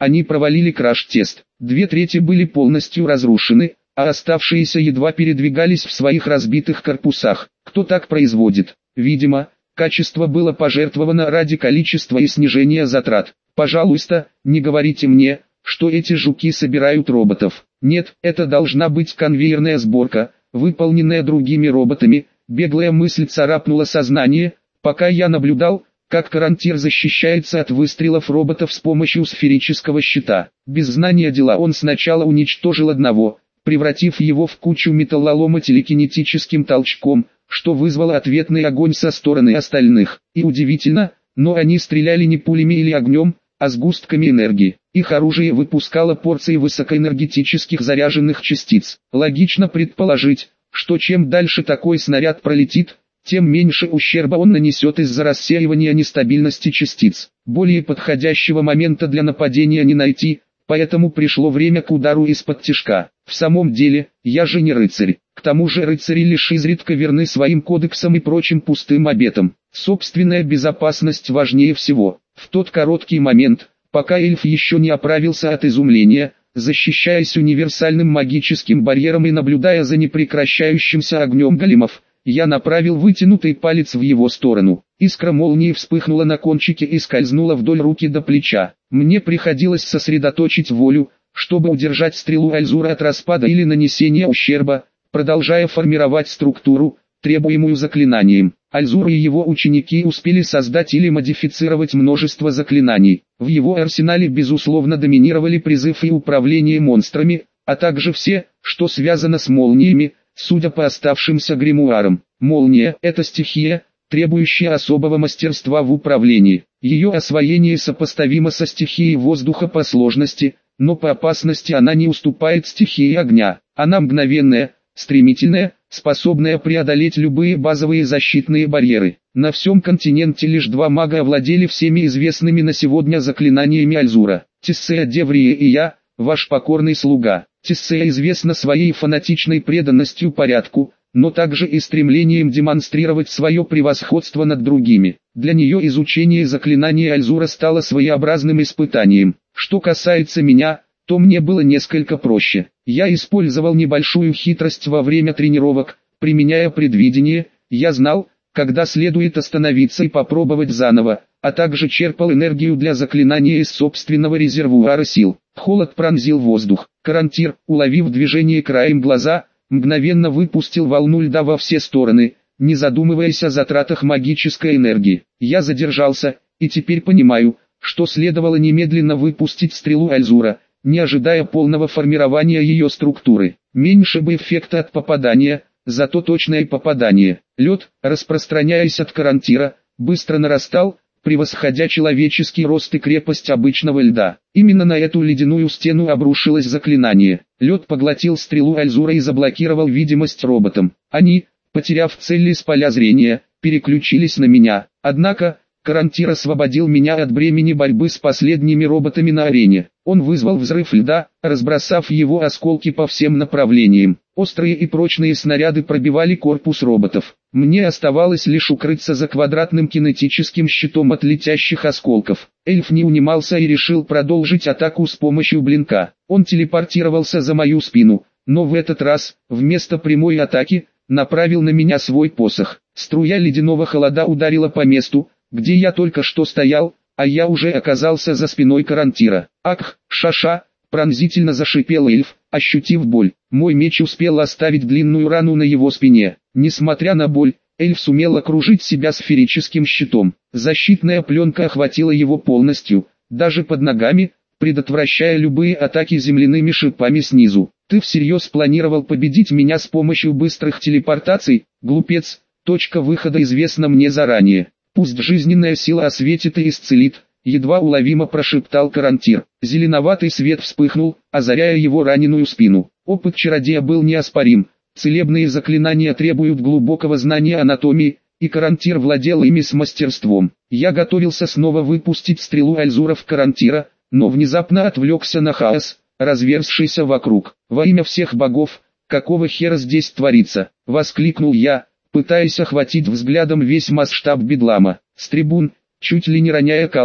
они провалили краш-тест. Две трети были полностью разрушены, а оставшиеся едва передвигались в своих разбитых корпусах. Кто так производит? Видимо, качество было пожертвовано ради количества и снижения затрат. Пожалуйста, не говорите мне, что эти жуки собирают роботов. Нет, это должна быть конвейерная сборка, выполненная другими роботами. Беглая мысль царапнула сознание, пока я наблюдал, как Карантир защищается от выстрелов роботов с помощью сферического щита. Без знания дела он сначала уничтожил одного, превратив его в кучу металлолома телекинетическим толчком, что вызвало ответный огонь со стороны остальных. И удивительно, но они стреляли не пулями или огнем, а сгустками энергии. Их оружие выпускало порции высокоэнергетических заряженных частиц. Логично предположить, что чем дальше такой снаряд пролетит, тем меньше ущерба он нанесет из-за рассеивания нестабильности частиц. Более подходящего момента для нападения не найти, поэтому пришло время к удару из-под тишка. В самом деле, я же не рыцарь. К тому же рыцари лишь изредка верны своим кодексам и прочим пустым обетам. Собственная безопасность важнее всего. В тот короткий момент, пока эльф еще не оправился от изумления, защищаясь универсальным магическим барьером и наблюдая за непрекращающимся огнем големов, я направил вытянутый палец в его сторону. Искра молнии вспыхнула на кончике и скользнула вдоль руки до плеча. Мне приходилось сосредоточить волю, чтобы удержать стрелу Альзура от распада или нанесения ущерба, продолжая формировать структуру, требуемую заклинанием. Альзур и его ученики успели создать или модифицировать множество заклинаний. В его арсенале безусловно доминировали призыв и управление монстрами, а также все, что связано с молниями, судя по оставшимся гримуарам. Молния – это стихия, требующая особого мастерства в управлении. Ее освоение сопоставимо со стихией воздуха по сложности, но по опасности она не уступает стихии огня. Она мгновенная, стремительная, способная преодолеть любые базовые защитные барьеры. На всем континенте лишь два мага овладели всеми известными на сегодня заклинаниями Альзура. Тиссея Деврия и я, ваш покорный слуга. Тиссея известна своей фанатичной преданностью порядку, но также и стремлением демонстрировать свое превосходство над другими. Для нее изучение заклинаний Альзура стало своеобразным испытанием. Что касается меня, то мне было несколько проще. Я использовал небольшую хитрость во время тренировок, применяя предвидение. Я знал, когда следует остановиться и попробовать заново, а также черпал энергию для заклинания из собственного резервуара сил. Холод пронзил воздух. Карантир, уловив движение краем глаза, мгновенно выпустил волну льда во все стороны, не задумываясь о затратах магической энергии. Я задержался, и теперь понимаю, что следовало немедленно выпустить стрелу Альзура, не ожидая полного формирования ее структуры. Меньше бы эффекта от попадания, зато точное попадание. Лед, распространяясь от Карантира, быстро нарастал, превосходя человеческий рост и крепость обычного льда. Именно на эту ледяную стену обрушилось заклинание. Лед поглотил стрелу Альзура и заблокировал видимость роботам. Они, потеряв цель из поля зрения, переключились на меня. Однако, Карантир освободил меня от бремени борьбы с последними роботами на арене. Он вызвал взрыв льда, разбросав его осколки по всем направлениям. Острые и прочные снаряды пробивали корпус роботов. Мне оставалось лишь укрыться за квадратным кинетическим щитом от летящих осколков. Эльф не унимался и решил продолжить атаку с помощью блинка. Он телепортировался за мою спину, но в этот раз, вместо прямой атаки, направил на меня свой посох. Струя ледяного холода ударила по месту, где я только что стоял, а я уже оказался за спиной Карантира. «Ах, шаша!» — пронзительно зашипел эльф, ощутив боль. Мой меч успел оставить длинную рану на его спине. Несмотря на боль, эльф сумел окружить себя сферическим щитом. Защитная пленка охватила его полностью, даже под ногами, предотвращая любые атаки земляными шипами снизу. «Ты всерьез планировал победить меня с помощью быстрых телепортаций, глупец? Точка выхода известна мне заранее. Пусть жизненная сила осветит и исцелит», — едва уловимо прошептал Карантир. Зеленоватый свет вспыхнул, озаряя его раненую спину. Опыт чародея был неоспорим. Целебные заклинания требуют глубокого знания анатомии, и Карантир владел ими с мастерством. Я готовился снова выпустить стрелу Альзура в Карантира, но внезапно отвлекся на хаос, разверзшийся вокруг. «Во имя всех богов, какого хера здесь творится?» — воскликнул я, пытаясь охватить взглядом весь масштаб бедлама. С трибун, чуть ли не роняя калл,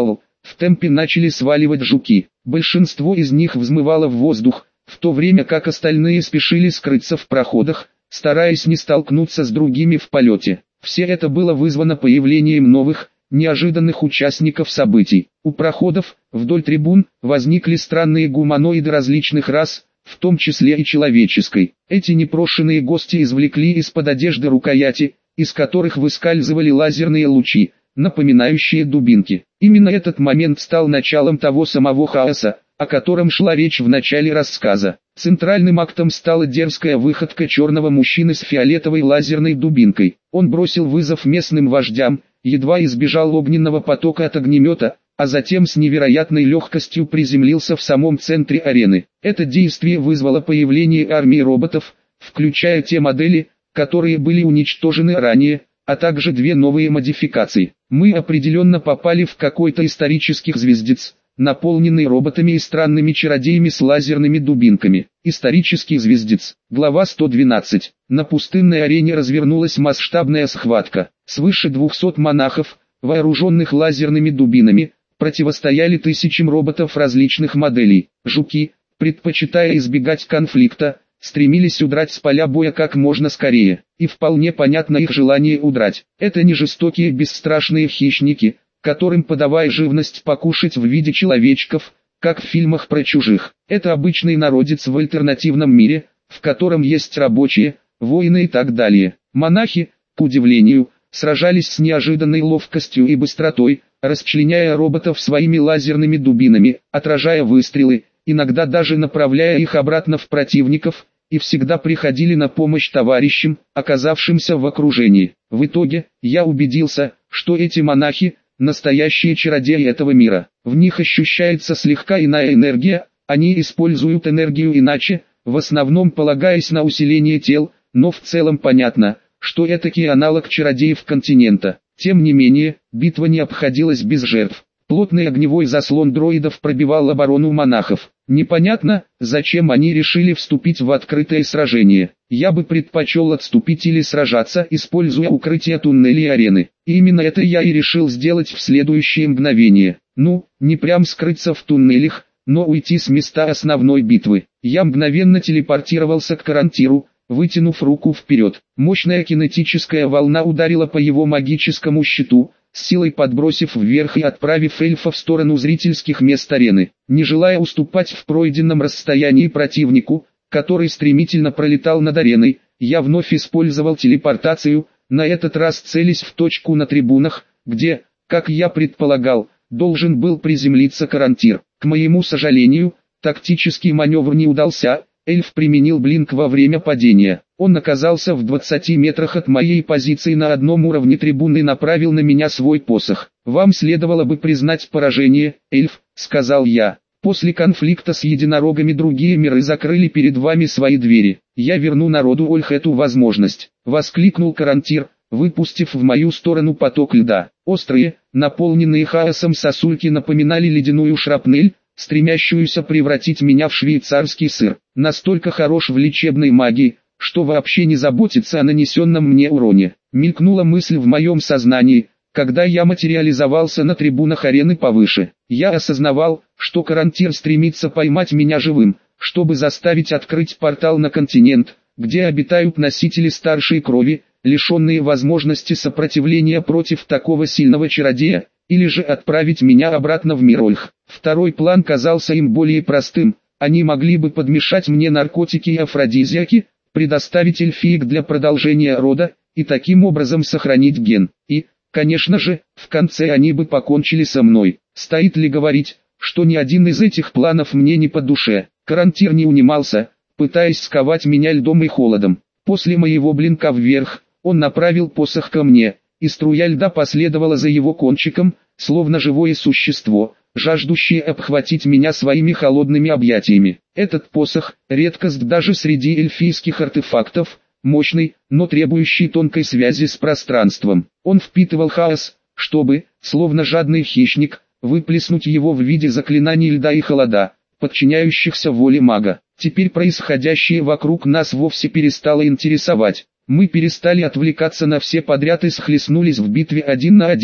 в темпе начали сваливать жуки. Большинство из них взмывало в воздух, в то время как остальные спешили скрыться в проходах, стараясь не столкнуться с другими в полете. Все это было вызвано появлением новых, неожиданных участников событий. У проходов, вдоль трибун, возникли странные гуманоиды различных рас, в том числе и человеческой. Эти непрошенные гости извлекли из-под одежды рукояти, из которых выскальзывали лазерные лучи, напоминающие дубинки. Именно этот момент стал началом того самого хаоса, о котором шла речь в начале рассказа. Центральным актом стала дерзкая выходка черного мужчины с фиолетовой лазерной дубинкой. Он бросил вызов местным вождям, едва избежал огненного потока от огнемета, а затем с невероятной легкостью приземлился в самом центре арены. Это действие вызвало появление армии роботов, включая те модели, которые были уничтожены ранее, а также две новые модификации. Мы определенно попали в какой-то исторический звездец, наполненный роботами и странными чародеями с лазерными дубинками. Исторический звездец. Глава сто двенадцать. На пустынной арене развернулась масштабная схватка. Свыше двухсот монахов, вооруженных лазерными дубинами, противостояли тысячам роботов различных моделей. Жуки, предпочитая избегать конфликта, стремились удрать с поля боя как можно скорее. И вполне понятно их желание удрать. Это не жестокие бесстрашные хищники, которым подавай живность покушать в виде человечков, как в фильмах про чужих. Это обычный народец в альтернативном мире, в котором есть рабочие, воины и так далее. Монахи, к удивлению, сражались с неожиданной ловкостью и быстротой, расчленяя роботов своими лазерными дубинами, отражая выстрелы, иногда даже направляя их обратно в противников, и всегда приходили на помощь товарищам, оказавшимся в окружении. В итоге, я убедился, что эти монахи – настоящие чародеи этого мира. В них ощущается слегка иная энергия, они используют энергию иначе, в основном полагаясь на усиление тел, но в целом понятно, что этакий аналог чародеев континента. Тем не менее, битва не обходилась без жертв. Плотный огневой заслон дроидов пробивал оборону монахов. Непонятно, зачем они решили вступить в открытое сражение. Я бы предпочел отступить или сражаться, используя укрытие туннелей арены. И именно это я и решил сделать в следующее мгновение. Ну, не прям скрыться в туннелях, но уйти с места основной битвы. Я мгновенно телепортировался к Карантиру, вытянув руку вперед. Мощная кинетическая волна ударила по его магическому щиту, с силой подбросив вверх и отправив эльфа в сторону зрительских мест арены. Не желая уступать в пройденном расстоянии противнику, который стремительно пролетал над ареной, я вновь использовал телепортацию, на этот раз целясь в точку на трибунах, где, как я предполагал, должен был приземлиться Карантир. К моему сожалению, тактический маневр не удался. Эльф применил блинк во время падения. Он оказался в двадцати метрах от моей позиции на одном уровне трибуны и направил на меня свой посох. «Вам следовало бы признать поражение, эльф», — сказал я. «После конфликта с единорогами другие миры закрыли перед вами свои двери. Я верну народу Ольх эту возможность», — воскликнул Карантир, выпустив в мою сторону поток льда. Острые, наполненные хаосом сосульки напоминали ледяную шрапнель, стремящуюся превратить меня в швейцарский сыр. Настолько хорош в лечебной магии, что вообще не заботится о нанесенном мне уроне. Мелькнула мысль в моем сознании, когда я материализовался на трибунах арены повыше. Я осознавал, что Карантир стремится поймать меня живым, чтобы заставить открыть портал на континент, где обитают носители старшей крови, лишенные возможности сопротивления против такого сильного чародея, или же отправить меня обратно в мир Ольх. Второй план казался им более простым. Они могли бы подмешать мне наркотики и афродизиаки, предоставить эльфиек для продолжения рода, и таким образом сохранить ген. И, конечно же, в конце они бы покончили со мной. Стоит ли говорить, что ни один из этих планов мне не по душе. Карантир не унимался, пытаясь сковать меня льдом и холодом. После моего блинка вверх, он направил посох ко мне, и струя льда последовала за его кончиком, словно живое существо, жаждущее обхватить меня своими холодными объятиями. Этот посох – редкость даже среди эльфийских артефактов, мощный, но требующий тонкой связи с пространством. Он впитывал хаос, чтобы, словно жадный хищник, выплеснуть его в виде заклинаний льда и холода, подчиняющихся воле мага. Теперь происходящее вокруг нас вовсе перестало интересовать. Мы перестали отвлекаться на все подряд и схлестнулись в битве один на один.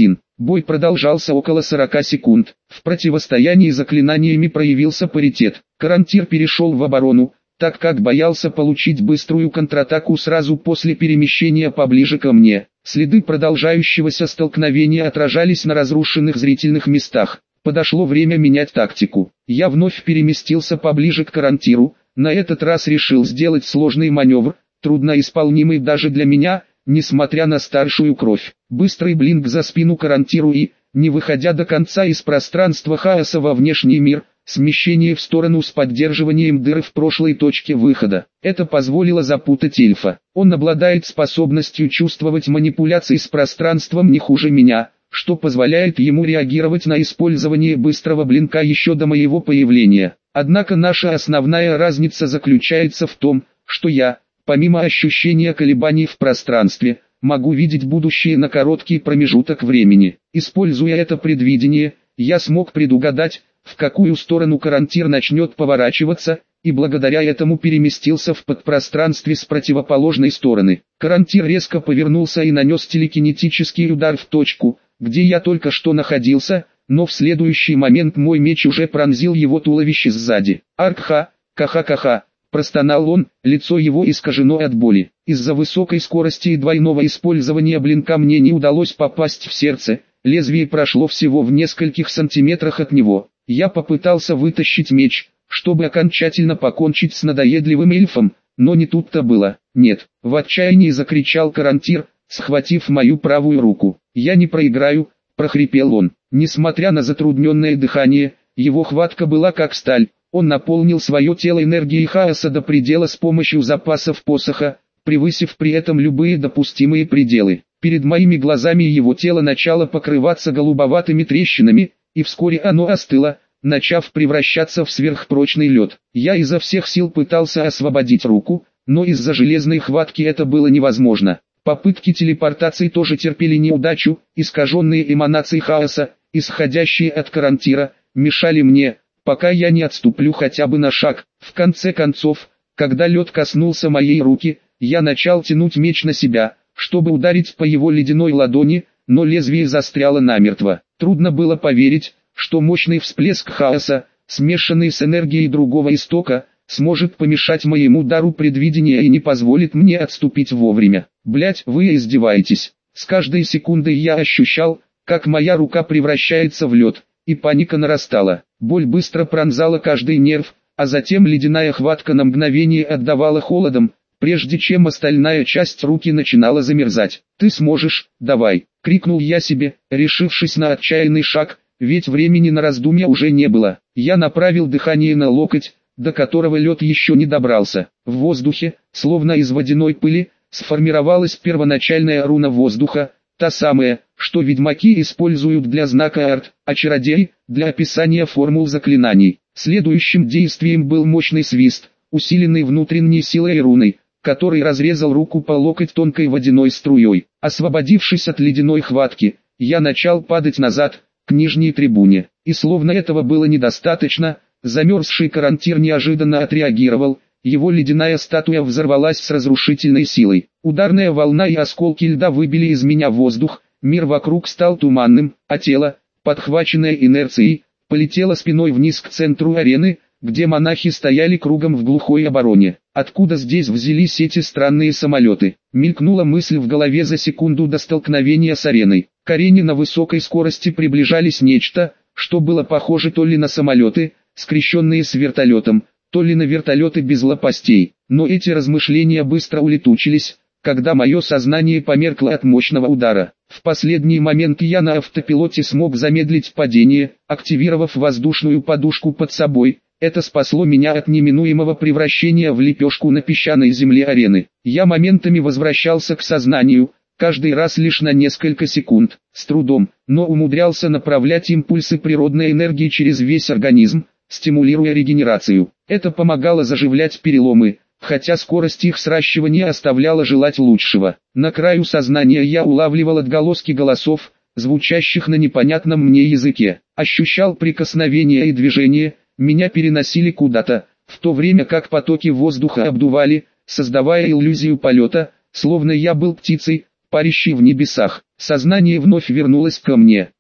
Бой продолжался около сорока секунд. В противостоянии заклинаниями проявился паритет. Карантир перешел в оборону, так как боялся получить быструю контратаку сразу после перемещения поближе ко мне. Следы продолжающегося столкновения отражались на разрушенных зрительных местах. Подошло время менять тактику. Я вновь переместился поближе к Карантиру, на этот раз решил сделать сложный маневр, трудноисполнимый даже для меня, несмотря на старшую кровь. Быстрый блинк за спину Карантиру и, не выходя до конца из пространства хаоса во внешний мир, смещение в сторону с поддерживанием дыры в прошлой точке выхода. Это позволило запутать эльфа. Он обладает способностью чувствовать манипуляции с пространством не хуже меня, что позволяет ему реагировать на использование быстрого блинка еще до моего появления. Однако наша основная разница заключается в том, что я, помимо ощущения колебаний в пространстве, могу видеть будущее на короткий промежуток времени. Используя это предвидение, я смог предугадать, в какую сторону Карантир начнет поворачиваться, и благодаря этому переместился в подпространстве с противоположной стороны. Карантир резко повернулся и нанес телекинетический удар в точку, где я только что находился, но в следующий момент мой меч уже пронзил его туловище сзади. «Аркха, каха-каха», простонал он, лицо его искажено от боли. Из-за высокой скорости и двойного использования блинка мне не удалось попасть в сердце, лезвие прошло всего в нескольких сантиметрах от него. Я попытался вытащить меч, чтобы окончательно покончить с надоедливым эльфом, но не тут-то было. «Нет!» — в отчаянии закричал Карантир, схватив мою правую руку. «Я не проиграю!» — прохрипел он. Несмотря на затрудненное дыхание, его хватка была как сталь. Он наполнил свое тело энергией хаоса до предела с помощью запасов посоха, превысив при этом любые допустимые пределы. Перед моими глазами его тело начало покрываться голубоватыми трещинами, и вскоре оно остыло, начав превращаться в сверхпрочный лед. Я изо всех сил пытался освободить руку, но из-за железной хватки это было невозможно. Попытки телепортации тоже терпели неудачу, искаженные эманации хаоса, исходящие от Карантира, мешали мне, пока я не отступлю хотя бы на шаг. В конце концов, когда лед коснулся моей руки, я начал тянуть меч на себя, чтобы ударить по его ледяной ладони, но лезвие застряло намертво. Трудно было поверить, что мощный всплеск хаоса, смешанный с энергией другого истока, сможет помешать моему дару предвидения и не позволит мне отступить вовремя. «Блять, вы издеваетесь!» С каждой секундой я ощущал, как моя рука превращается в лед, и паника нарастала. Боль быстро пронзала каждый нерв, а затем ледяная хватка на мгновение отдавала холодом, прежде чем остальная часть руки начинала замерзать. «Ты сможешь, давай!» — крикнул я себе, решившись на отчаянный шаг, ведь времени на раздумья уже не было. Я направил дыхание на локоть, до которого лед еще не добрался. В воздухе, словно из водяной пыли, сформировалась первоначальная руна воздуха, та самая, что ведьмаки используют для знака арт, а чародеи – для описания формул заклинаний. Следующим действием был мощный свист, усиленный внутренней силой руны, который разрезал руку по локоть тонкой водяной струей. Освободившись от ледяной хватки, я начал падать назад, к нижней трибуне. И словно этого было недостаточно, замерзший Карантир неожиданно отреагировал, его ледяная статуя взорвалась с разрушительной силой. Ударная волна и осколки льда выбили из меня воздух, мир вокруг стал туманным, а тело, подхваченное инерцией, полетело спиной вниз к центру арены, где монахи стояли кругом в глухой обороне. Откуда здесь взялись эти странные самолеты? Мелькнула мысль в голове за секунду до столкновения с ареной. К арене на высокой скорости приближались нечто, что было похоже то ли на самолеты, скрещенные с вертолетом, то ли на вертолеты без лопастей. Но эти размышления быстро улетучились, когда мое сознание померкло от мощного удара. В последний момент я на автопилоте смог замедлить падение, активировав воздушную подушку под собой. Это спасло меня от неминуемого превращения в лепешку на песчаной земле арены. Я моментами возвращался к сознанию, каждый раз лишь на несколько секунд, с трудом, но умудрялся направлять импульсы природной энергии через весь организм, стимулируя регенерацию. Это помогало заживлять переломы, хотя скорость их сращивания оставляла желать лучшего. На краю сознания я улавливал отголоски голосов, звучащих на непонятном мне языке. Ощущал прикосновения и движения, меня переносили куда-то, в то время как потоки воздуха обдували, создавая иллюзию полета, словно я был птицей, парящей в небесах. Сознание вновь вернулось ко мне.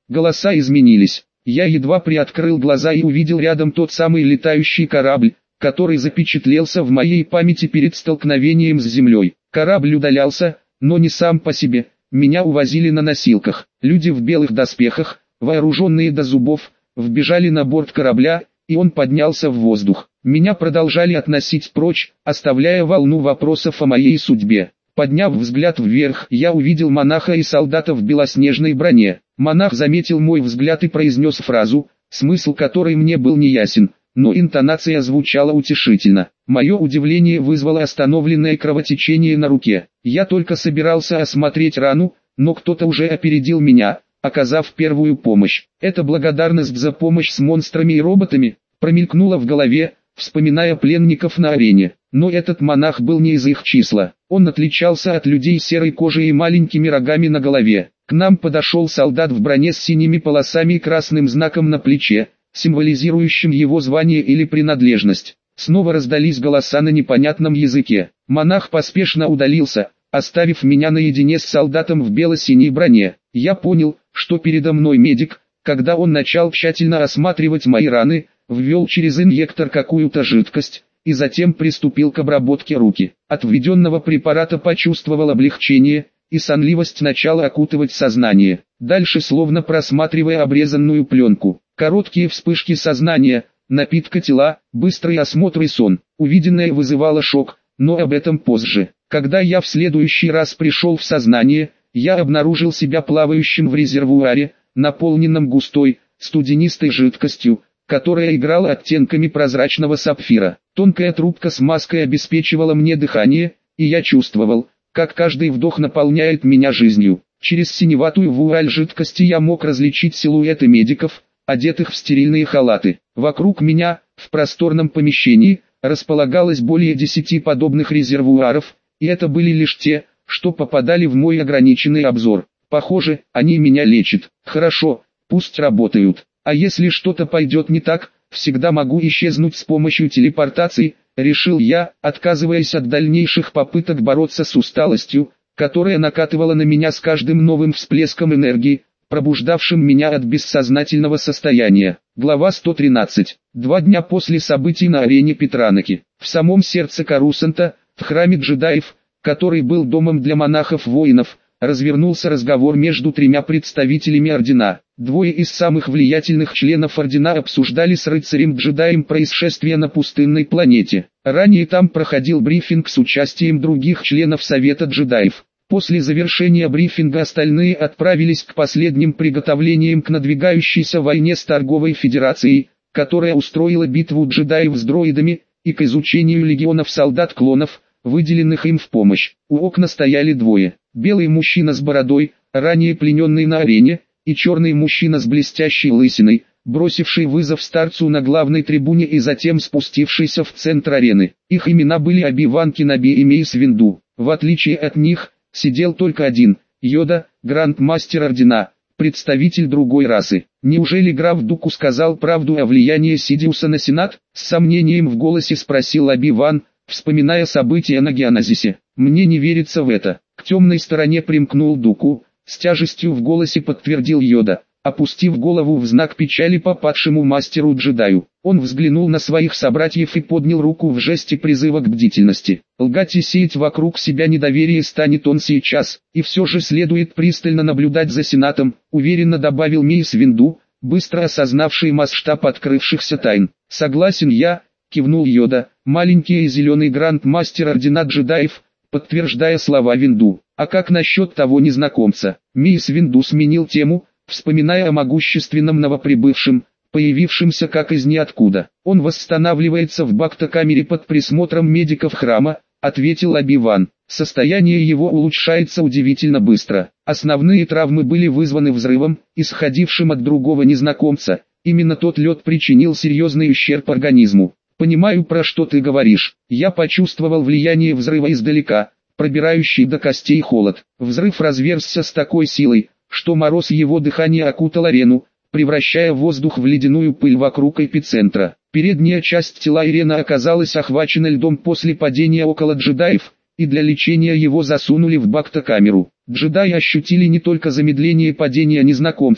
Голоса изменились. Я едва приоткрыл глаза и увидел рядом тот самый летающий корабль, который запечатлелся в моей памяти перед столкновением с землей. Корабль удалялся, но не сам по себе. Меня увозили на носилках. Люди в белых доспехах, вооруженные до зубов, вбежали на борт корабля, и он поднялся в воздух. Меня продолжали относить прочь, оставляя волну вопросов о моей судьбе. Подняв взгляд вверх, я увидел монаха и солдата в белоснежной броне. Монах заметил мой взгляд и произнес фразу, смысл которой мне был неясен, но интонация звучала утешительно. Мое удивление вызвало остановленное кровотечение на руке. Я только собирался осмотреть рану, но кто-то уже опередил меня, оказав первую помощь. Это благодарность за помощь с монстрами и роботами промелькнула в голове, вспоминая пленников на арене. Но этот монах был не из их числа. Он отличался от людей серой кожей и маленькими рогами на голове. К нам подошел солдат в броне с синими полосами и красным знаком на плече, символизирующим его звание или принадлежность. Снова раздались голоса на непонятном языке. Монах поспешно удалился, оставив меня наедине с солдатом в бело-синей броне. Я понял, что передо мной медик, когда он начал тщательно осматривать мои раны, ввел через инъектор какую-то жидкость, и затем приступил к обработке руки. От введенного препарата почувствовал облегчение, и сонливость начала окутывать сознание. Дальше, словно просматривая обрезанную пленку, короткие вспышки сознания, напитка тела, быстрый осмотр и сон. Увиденное вызывало шок, но об этом позже. Когда я в следующий раз пришел в сознание, я обнаружил себя плавающим в резервуаре, наполненном густой, студенистой жидкостью, которая играла оттенками прозрачного сапфира. Тонкая трубка с маской обеспечивала мне дыхание, и я чувствовал, как каждый вдох наполняет меня жизнью. Через синеватую вуаль жидкости я мог различить силуэты медиков, одетых в стерильные халаты. Вокруг меня, в просторном помещении, располагалось более десяти подобных резервуаров, и это были лишь те, что попадали в мой ограниченный обзор. Похоже, они меня лечат. Хорошо, пусть работают. А если что-то пойдет не так, всегда могу исчезнуть с помощью телепортации, решил я, отказываясь от дальнейших попыток бороться с усталостью, которая накатывала на меня с каждым новым всплеском энергии, пробуждавшим меня от бессознательного состояния. Глава сто тринадцать. Два дня после событий на арене Петраноки, в самом сердце Корусанта, в храме джедаев, который был домом для монахов-воинов, развернулся разговор между тремя представителями ордена. Двое из самых влиятельных членов ордена обсуждали с рыцарем-джедаем происшествие на пустынной планете. Ранее там проходил брифинг с участием других членов Совета джедаев. После завершения брифинга остальные отправились к последним приготовлениям к надвигающейся войне с торговой федерацией, которая устроила битву джедаев с дроидами, и к изучению легионов солдат-клонов, выделенных им в помощь. У окна стояли двое: белый мужчина с бородой, ранее плененный на арене, и черный мужчина с блестящей лысиной, бросивший вызов старцу на главной трибуне и затем спустившийся в центр арены. Их имена были Оби-Ван Кеноби и Мейс Винду. В отличие от них, сидел только один, Йода, гранд-мастер ордена, представитель другой расы. Неужели граф Дуку сказал правду о влиянии Сидиуса на Сенат? С сомнением в голосе спросил Оби-Ван, вспоминая события на Геонозисе. Мне не верится в это. К темной стороне примкнул Дуку, с тяжестью в голосе подтвердил Йода, опустив голову в знак печали по падшему мастеру-джедаю. Он взглянул на своих собратьев и поднял руку в жесте призыва к бдительности. Лгать и сеять вокруг себя недоверие станет он сейчас, и все же следует пристально наблюдать за Сенатом, уверенно добавил Мейс Винду, быстро осознавший масштаб открывшихся тайн. Согласен я, кивнул Йода, маленький и зеленый гранд-мастер ордена джедаев, подтверждая слова Винду. А как насчет того незнакомца? Мейс Винду сменил тему, вспоминая о могущественном новоприбывшем, появившемся как из ниоткуда. Он восстанавливается в бакта-камере под присмотром медиков храма, ответил Оби-Ван. Состояние его улучшается удивительно быстро. Основные травмы были вызваны взрывом, исходившим от другого незнакомца. Именно тот лед причинил серьезный ущерб организму. Понимаю, про что ты говоришь. Я почувствовал влияние взрыва издалека, пробирающий до костей холод. Взрыв разверзся с такой силой, что мороз его дыхания окутал арену, превращая воздух в ледяную пыль вокруг эпицентра. Передняя часть тела Ирена оказалась охвачена льдом после падения около джедаев, и для лечения его засунули в бакта-камеру. Джедаи ощутили не только замедление падения незнакомца,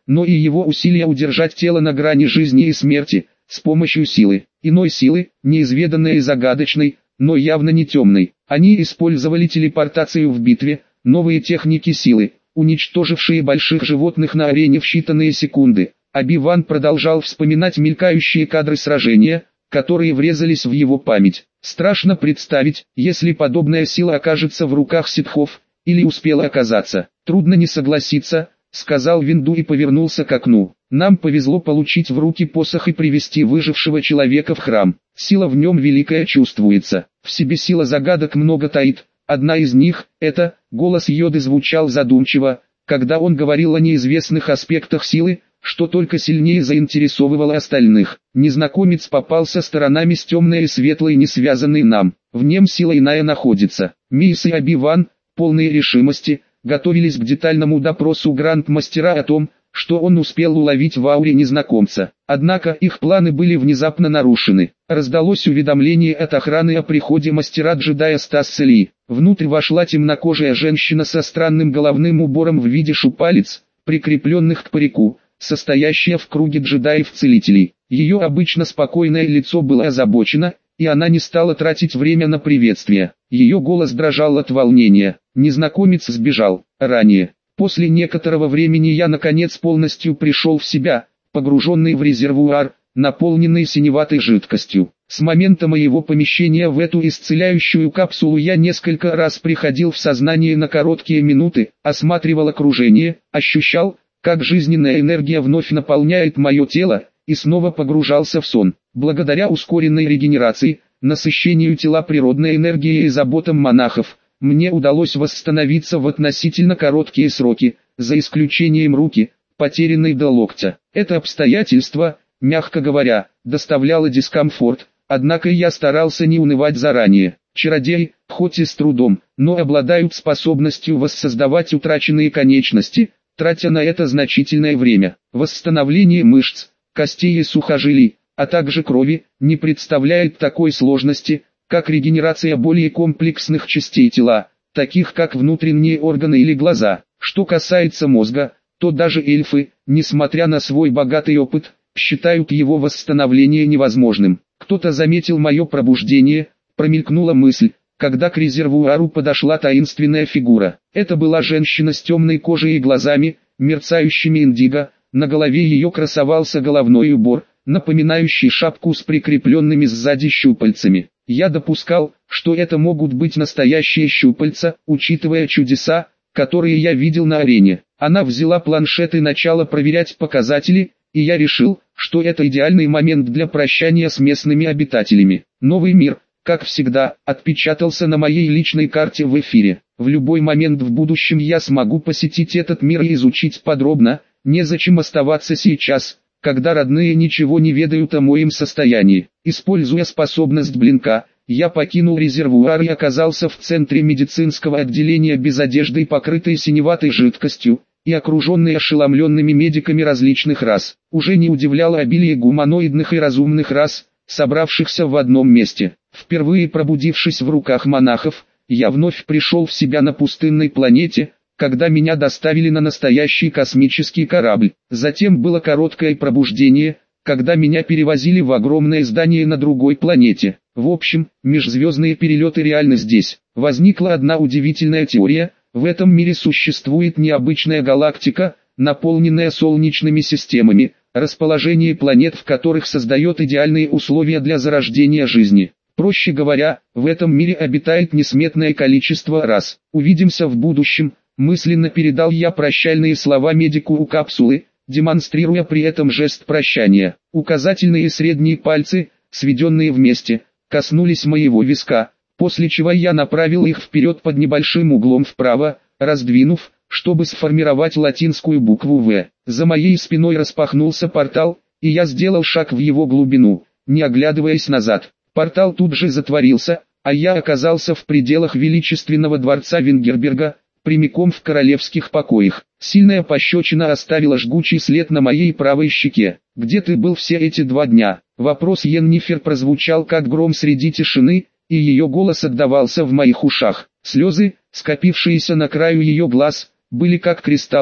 но и его усилия удержать тело на грани жизни и смерти, с помощью силы, иной силы, неизведанной и загадочной, но явно не темной. Они использовали телепортацию в битве, новые техники силы, уничтожившие больших животных на арене в считанные секунды. Оби-Ван продолжал вспоминать мелькающие кадры сражения, которые врезались в его память. Страшно представить, если подобная сила окажется в руках ситхов, или успела оказаться. Трудно не согласиться, сказал Винду и повернулся к окну. Нам повезло получить в руки посох и привести выжившего человека в храм. Сила в нем великая чувствуется. В себе сила загадок много таит. Одна из них – это, голос Йоды звучал задумчиво, когда он говорил о неизвестных аспектах силы, что только сильнее заинтересовывало остальных. Незнакомец попал со сторонами с темной и светлой, не связанной нам. В нем сила иная находится. Мисс и Оби-Ван, полные решимости, готовились к детальному допросу гранд-мастера о том, что он успел уловить в ауре незнакомца. Однако их планы были внезапно нарушены. Раздалось уведомление от охраны о приходе мастера-джедая Стасса Ли. Внутрь вошла темнокожая женщина со странным головным убором в виде шупалец, прикрепленных к парику, состоящая в круге джедаев-целителей. Ее обычно спокойное лицо было озабочено, и она не стала тратить время на приветствие. Ее голос дрожал от волнения. Незнакомец сбежал. Ранее. После некоторого времени я наконец полностью пришел в себя, погруженный в резервуар, наполненный синеватой жидкостью. С момента моего помещения в эту исцеляющую капсулу я несколько раз приходил в сознание на короткие минуты, осматривал окружение, ощущал, как жизненная энергия вновь наполняет мое тело, и снова погружался в сон. Благодаря ускоренной регенерации, насыщению тела природной энергией и заботам монахов, мне удалось восстановиться в относительно короткие сроки, за исключением руки, потерянной до локтя. Это обстоятельство, мягко говоря, доставляло дискомфорт, однако я старался не унывать заранее. Чародеи, хоть и с трудом, но обладают способностью воссоздавать утраченные конечности, тратя на это значительное время. Восстановление мышц, костей и сухожилий, а также крови, не представляет такой сложности, как регенерация более комплексных частей тела, таких как внутренние органы или глаза. Что касается мозга, то даже эльфы, несмотря на свой богатый опыт, считают его восстановление невозможным. Кто-то заметил мое пробуждение, промелькнула мысль, когда к резервуару подошла таинственная фигура. Это была женщина с темной кожей и глазами, мерцающими индиго, на голове ее красовался головной убор, напоминающий шапку с прикрепленными сзади щупальцами. Я допускал, что это могут быть настоящие щупальца, учитывая чудеса, которые я видел на арене. Она взяла планшет и начала проверять показатели, и я решил, что это идеальный момент для прощания с местными обитателями. Новый мир, как всегда, отпечатался на моей личной карте в эфире. В любой момент в будущем я смогу посетить этот мир и изучить подробно, незачем оставаться сейчас, когда родные ничего не ведают о моем состоянии. Используя способность блинка, я покинул резервуар и оказался в центре медицинского отделения без одежды и покрытой синеватой жидкостью, и окруженный ошеломленными медиками различных рас. Уже не удивляло обилие гуманоидных и разумных рас, собравшихся в одном месте. Впервые пробудившись в руках монахов, я вновь пришел в себя на пустынной планете, когда меня доставили на настоящий космический корабль. Затем было короткое пробуждение, когда меня перевозили в огромное здание на другой планете. В общем, межзвездные перелеты реально здесь. Возникла одна удивительная теория: в этом мире существует необычная галактика, наполненная солнечными системами, расположение планет в которых создает идеальные условия для зарождения жизни. Проще говоря, в этом мире обитает несметное количество рас. Увидимся в будущем. Мысленно передал я прощальные слова медику у капсулы, демонстрируя при этом жест прощания. Указательные и средние пальцы, сведенные вместе, коснулись моего виска, после чего я направил их вперед под небольшим углом вправо, раздвинув, чтобы сформировать латинскую букву «В». За моей спиной распахнулся портал, и я сделал шаг в его глубину, не оглядываясь назад. Портал тут же затворился, а я оказался в пределах величественного дворца Вингерберга, прямиком в королевских покоях. Сильная пощечина оставила жгучий след на моей правой щеке. «Где ты был все эти два дня?» Вопрос Йеннифер прозвучал как гром среди тишины, и ее голос отдавался в моих ушах. Слезы, скопившиеся на краю ее глаз, были как кристаллы,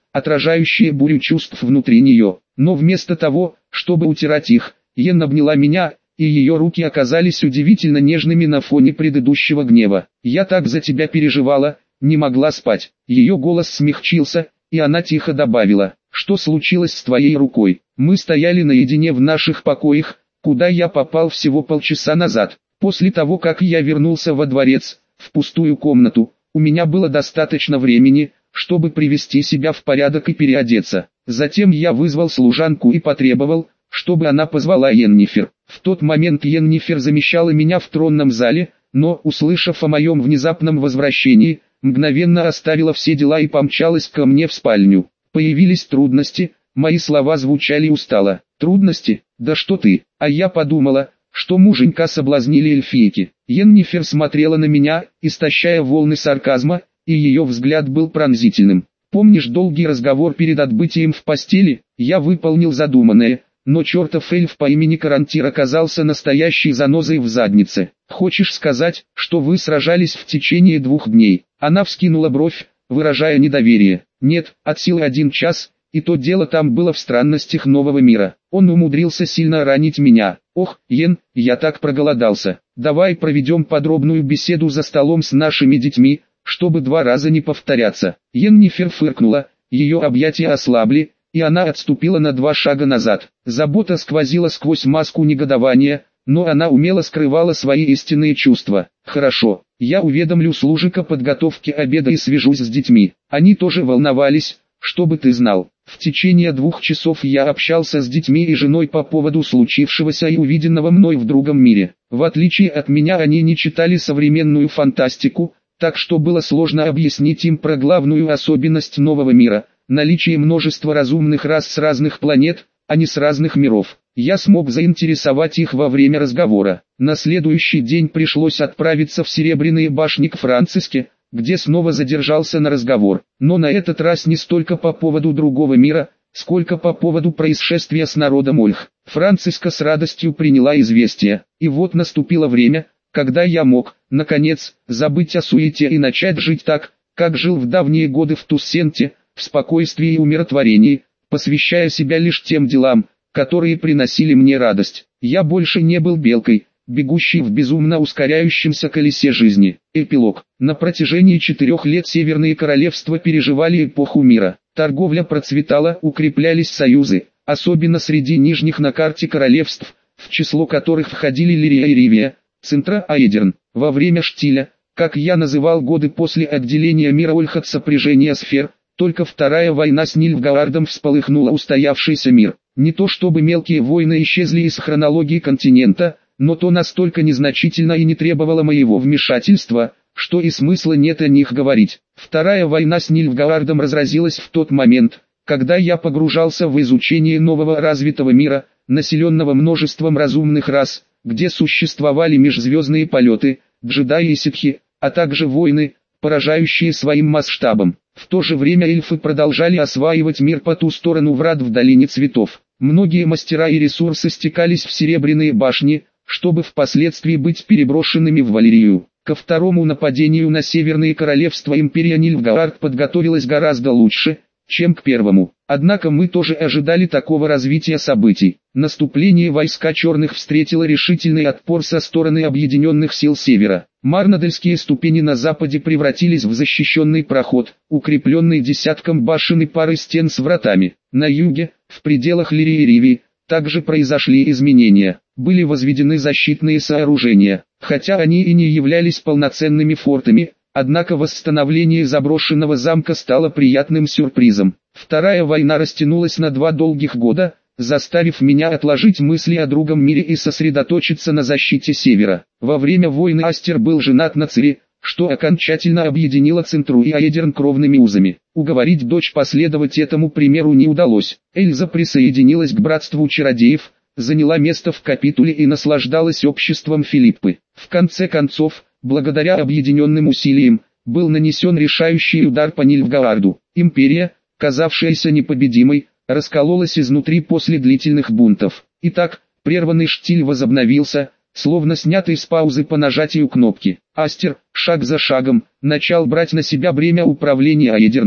отражающие бурю чувств внутри нее. Но вместо того, чтобы утирать их, Йен обняла меня, и ее руки оказались удивительно нежными на фоне предыдущего гнева. «Я так за тебя переживала, не могла спать». Ее голос смягчился, и она тихо добавила: «Что случилось с твоей рукой?» Мы стояли наедине в наших покоях, куда я попал всего полчаса назад. После того, как я вернулся во дворец, в пустую комнату, у меня было достаточно времени, чтобы привести себя в порядок и переодеться. Затем я вызвал служанку и потребовал, чтобы она позвала Йеннифер. В тот момент Йеннифер замещала меня в тронном зале, но, услышав о моем внезапном возвращении, мгновенно оставила все дела и помчалась ко мне в спальню. Появились трудности, мои слова звучали устало. Трудности? Да что ты? А я подумала, что муженька соблазнили эльфийки. Йеннифер смотрела на меня, истощая волны сарказма, и ее взгляд был пронзительным. Помнишь долгий разговор перед отбытием в постели? Я выполнил задуманное, но чертов эльф по имени Карантир оказался настоящей занозой в заднице. Хочешь сказать, что вы сражались в течение двух дней? Она вскинула бровь, выражая недоверие. Нет, от силы один час, и то дело там было в странностях нового мира. Он умудрился сильно ранить меня. Ох, Йен, я так проголодался. Давай проведем подробную беседу за столом с нашими детьми, чтобы два раза не повторяться. Йеннифер фыркнула, ее объятия ослабли, и она отступила на два шага назад. Забота сквозила сквозь маску негодования, но она умело скрывала свои истинные чувства. Хорошо, я уведомлю служек о подготовке обеда и свяжусь с детьми. Они тоже волновались, чтобы ты знал. В течение двух часов я общался с детьми и женой по поводу случившегося и увиденного мной в другом мире. В отличие от меня они не читали современную фантастику, так что было сложно объяснить им про главную особенность нового мира – наличие множества разумных рас с разных планет, а не с разных миров. Я смог заинтересовать их во время разговора. На следующий день пришлось отправиться в Серебряные башни к Франциске, где снова задержался на разговор, но на этот раз не столько по поводу другого мира, сколько по поводу происшествия с народом Ольх. Франциска с радостью приняла известие, и вот наступило время, когда я мог, наконец, забыть о суете и начать жить так, как жил в давние годы в Туссенте, в спокойствии и умиротворении, посвящая себя лишь тем делам, которые приносили мне радость. Я больше не был белкой, бегущей в безумно ускоряющемся колесе жизни. Эпилог. На протяжении четырех лет Северные королевства переживали эпоху мира. Торговля процветала, укреплялись союзы, особенно среди нижних на карте королевств, в число которых входили Лирия и Ривия, Центра Аэдерн. Во время штиля, как я называл годы после отделения мира Ольх от сопряжения сфер, только вторая война с Нильфгаардом вспыхнула устоявшийся мир. Не то чтобы мелкие войны исчезли из хронологии континента, но то настолько незначительно и не требовало моего вмешательства, что и смысла нет о них говорить. Вторая война с Нильфгаардом разразилась в тот момент, когда я погружался в изучение нового развитого мира, населенного множеством разумных рас, где существовали межзвездные полеты, джедаи и ситхи, а также войны, поражающие своим масштабом. В то же время эльфы продолжали осваивать мир по ту сторону врат в Долине Цветов. Многие мастера и ресурсы стекались в Серебряные башни, чтобы впоследствии быть переброшенными в Валерию. Ко второму нападению на Северные королевства империя Нильфгаард подготовилась гораздо лучше, чем к первому. Однако мы тоже ожидали такого развития событий. Наступление войска черных встретило решительный отпор со стороны объединенных сил Севера. Марнадельские ступени на западе превратились в защищенный проход, укрепленный десятком башен и парой стен с вратами. На юге, в пределах Лирии и Ривии, также произошли изменения. Были возведены защитные сооружения, хотя они и не являлись полноценными фортами, однако восстановление заброшенного замка стало приятным сюрпризом. Вторая война растянулась на два долгих года, заставив меня отложить мысли о другом мире и сосредоточиться на защите Севера. Во время войны Астер был женат на Цири, что окончательно объединило Центру и Аэдерн кровными узами. Уговорить дочь последовать этому примеру не удалось. Эльза присоединилась к братству чародеев, заняла место в капитуле и наслаждалась обществом Филиппы. В конце концов, благодаря объединенным усилиям, был нанесен решающий удар по Нильфгаарду. Империя, казавшаяся непобедимой, раскололась изнутри после длительных бунтов. Итак, прерванный штиль возобновился, словно снятый с паузы по нажатию кнопки. Астер, шаг за шагом, начал брать на себя бремя управления Аэдерном,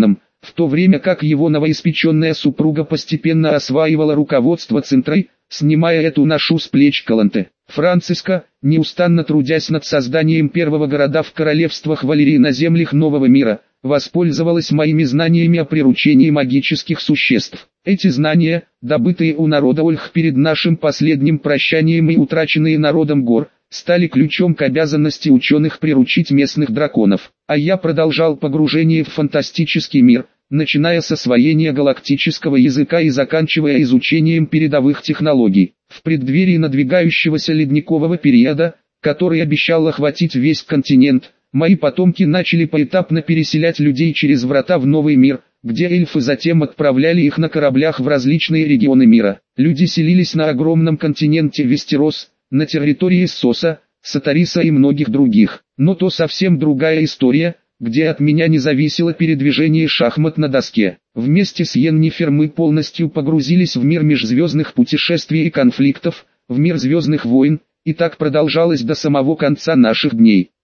в то время как его новоиспеченная супруга постепенно осваивала руководство Центрой, снимая эту ношу с плеч Каланте. Франциска, неустанно трудясь над созданием первого города в королевствах Валерии на землях Нового мира, воспользовалась моими знаниями о приручении магических существ. Эти знания, добытые у народа Ольх перед нашим последним прощанием и утраченные народом гор, стали ключом к обязанности ученых приручить местных драконов. А я продолжал погружение в фантастический мир, начиная с освоения галактического языка и заканчивая изучением передовых технологий. В преддверии надвигающегося ледникового периода, который обещал охватить весь континент, мои потомки начали поэтапно переселять людей через врата в новый мир, где эльфы затем отправляли их на кораблях в различные регионы мира. Люди селились на огромном континенте Вестерос, на территории Соса, Сатариса и многих других. Но то совсем другая история, где от меня не зависело передвижение шахмат на доске. Вместе с Йеннифер мы полностью погрузились в мир межзвездных путешествий и конфликтов, в мир звездных войн, и так продолжалось до самого конца наших дней.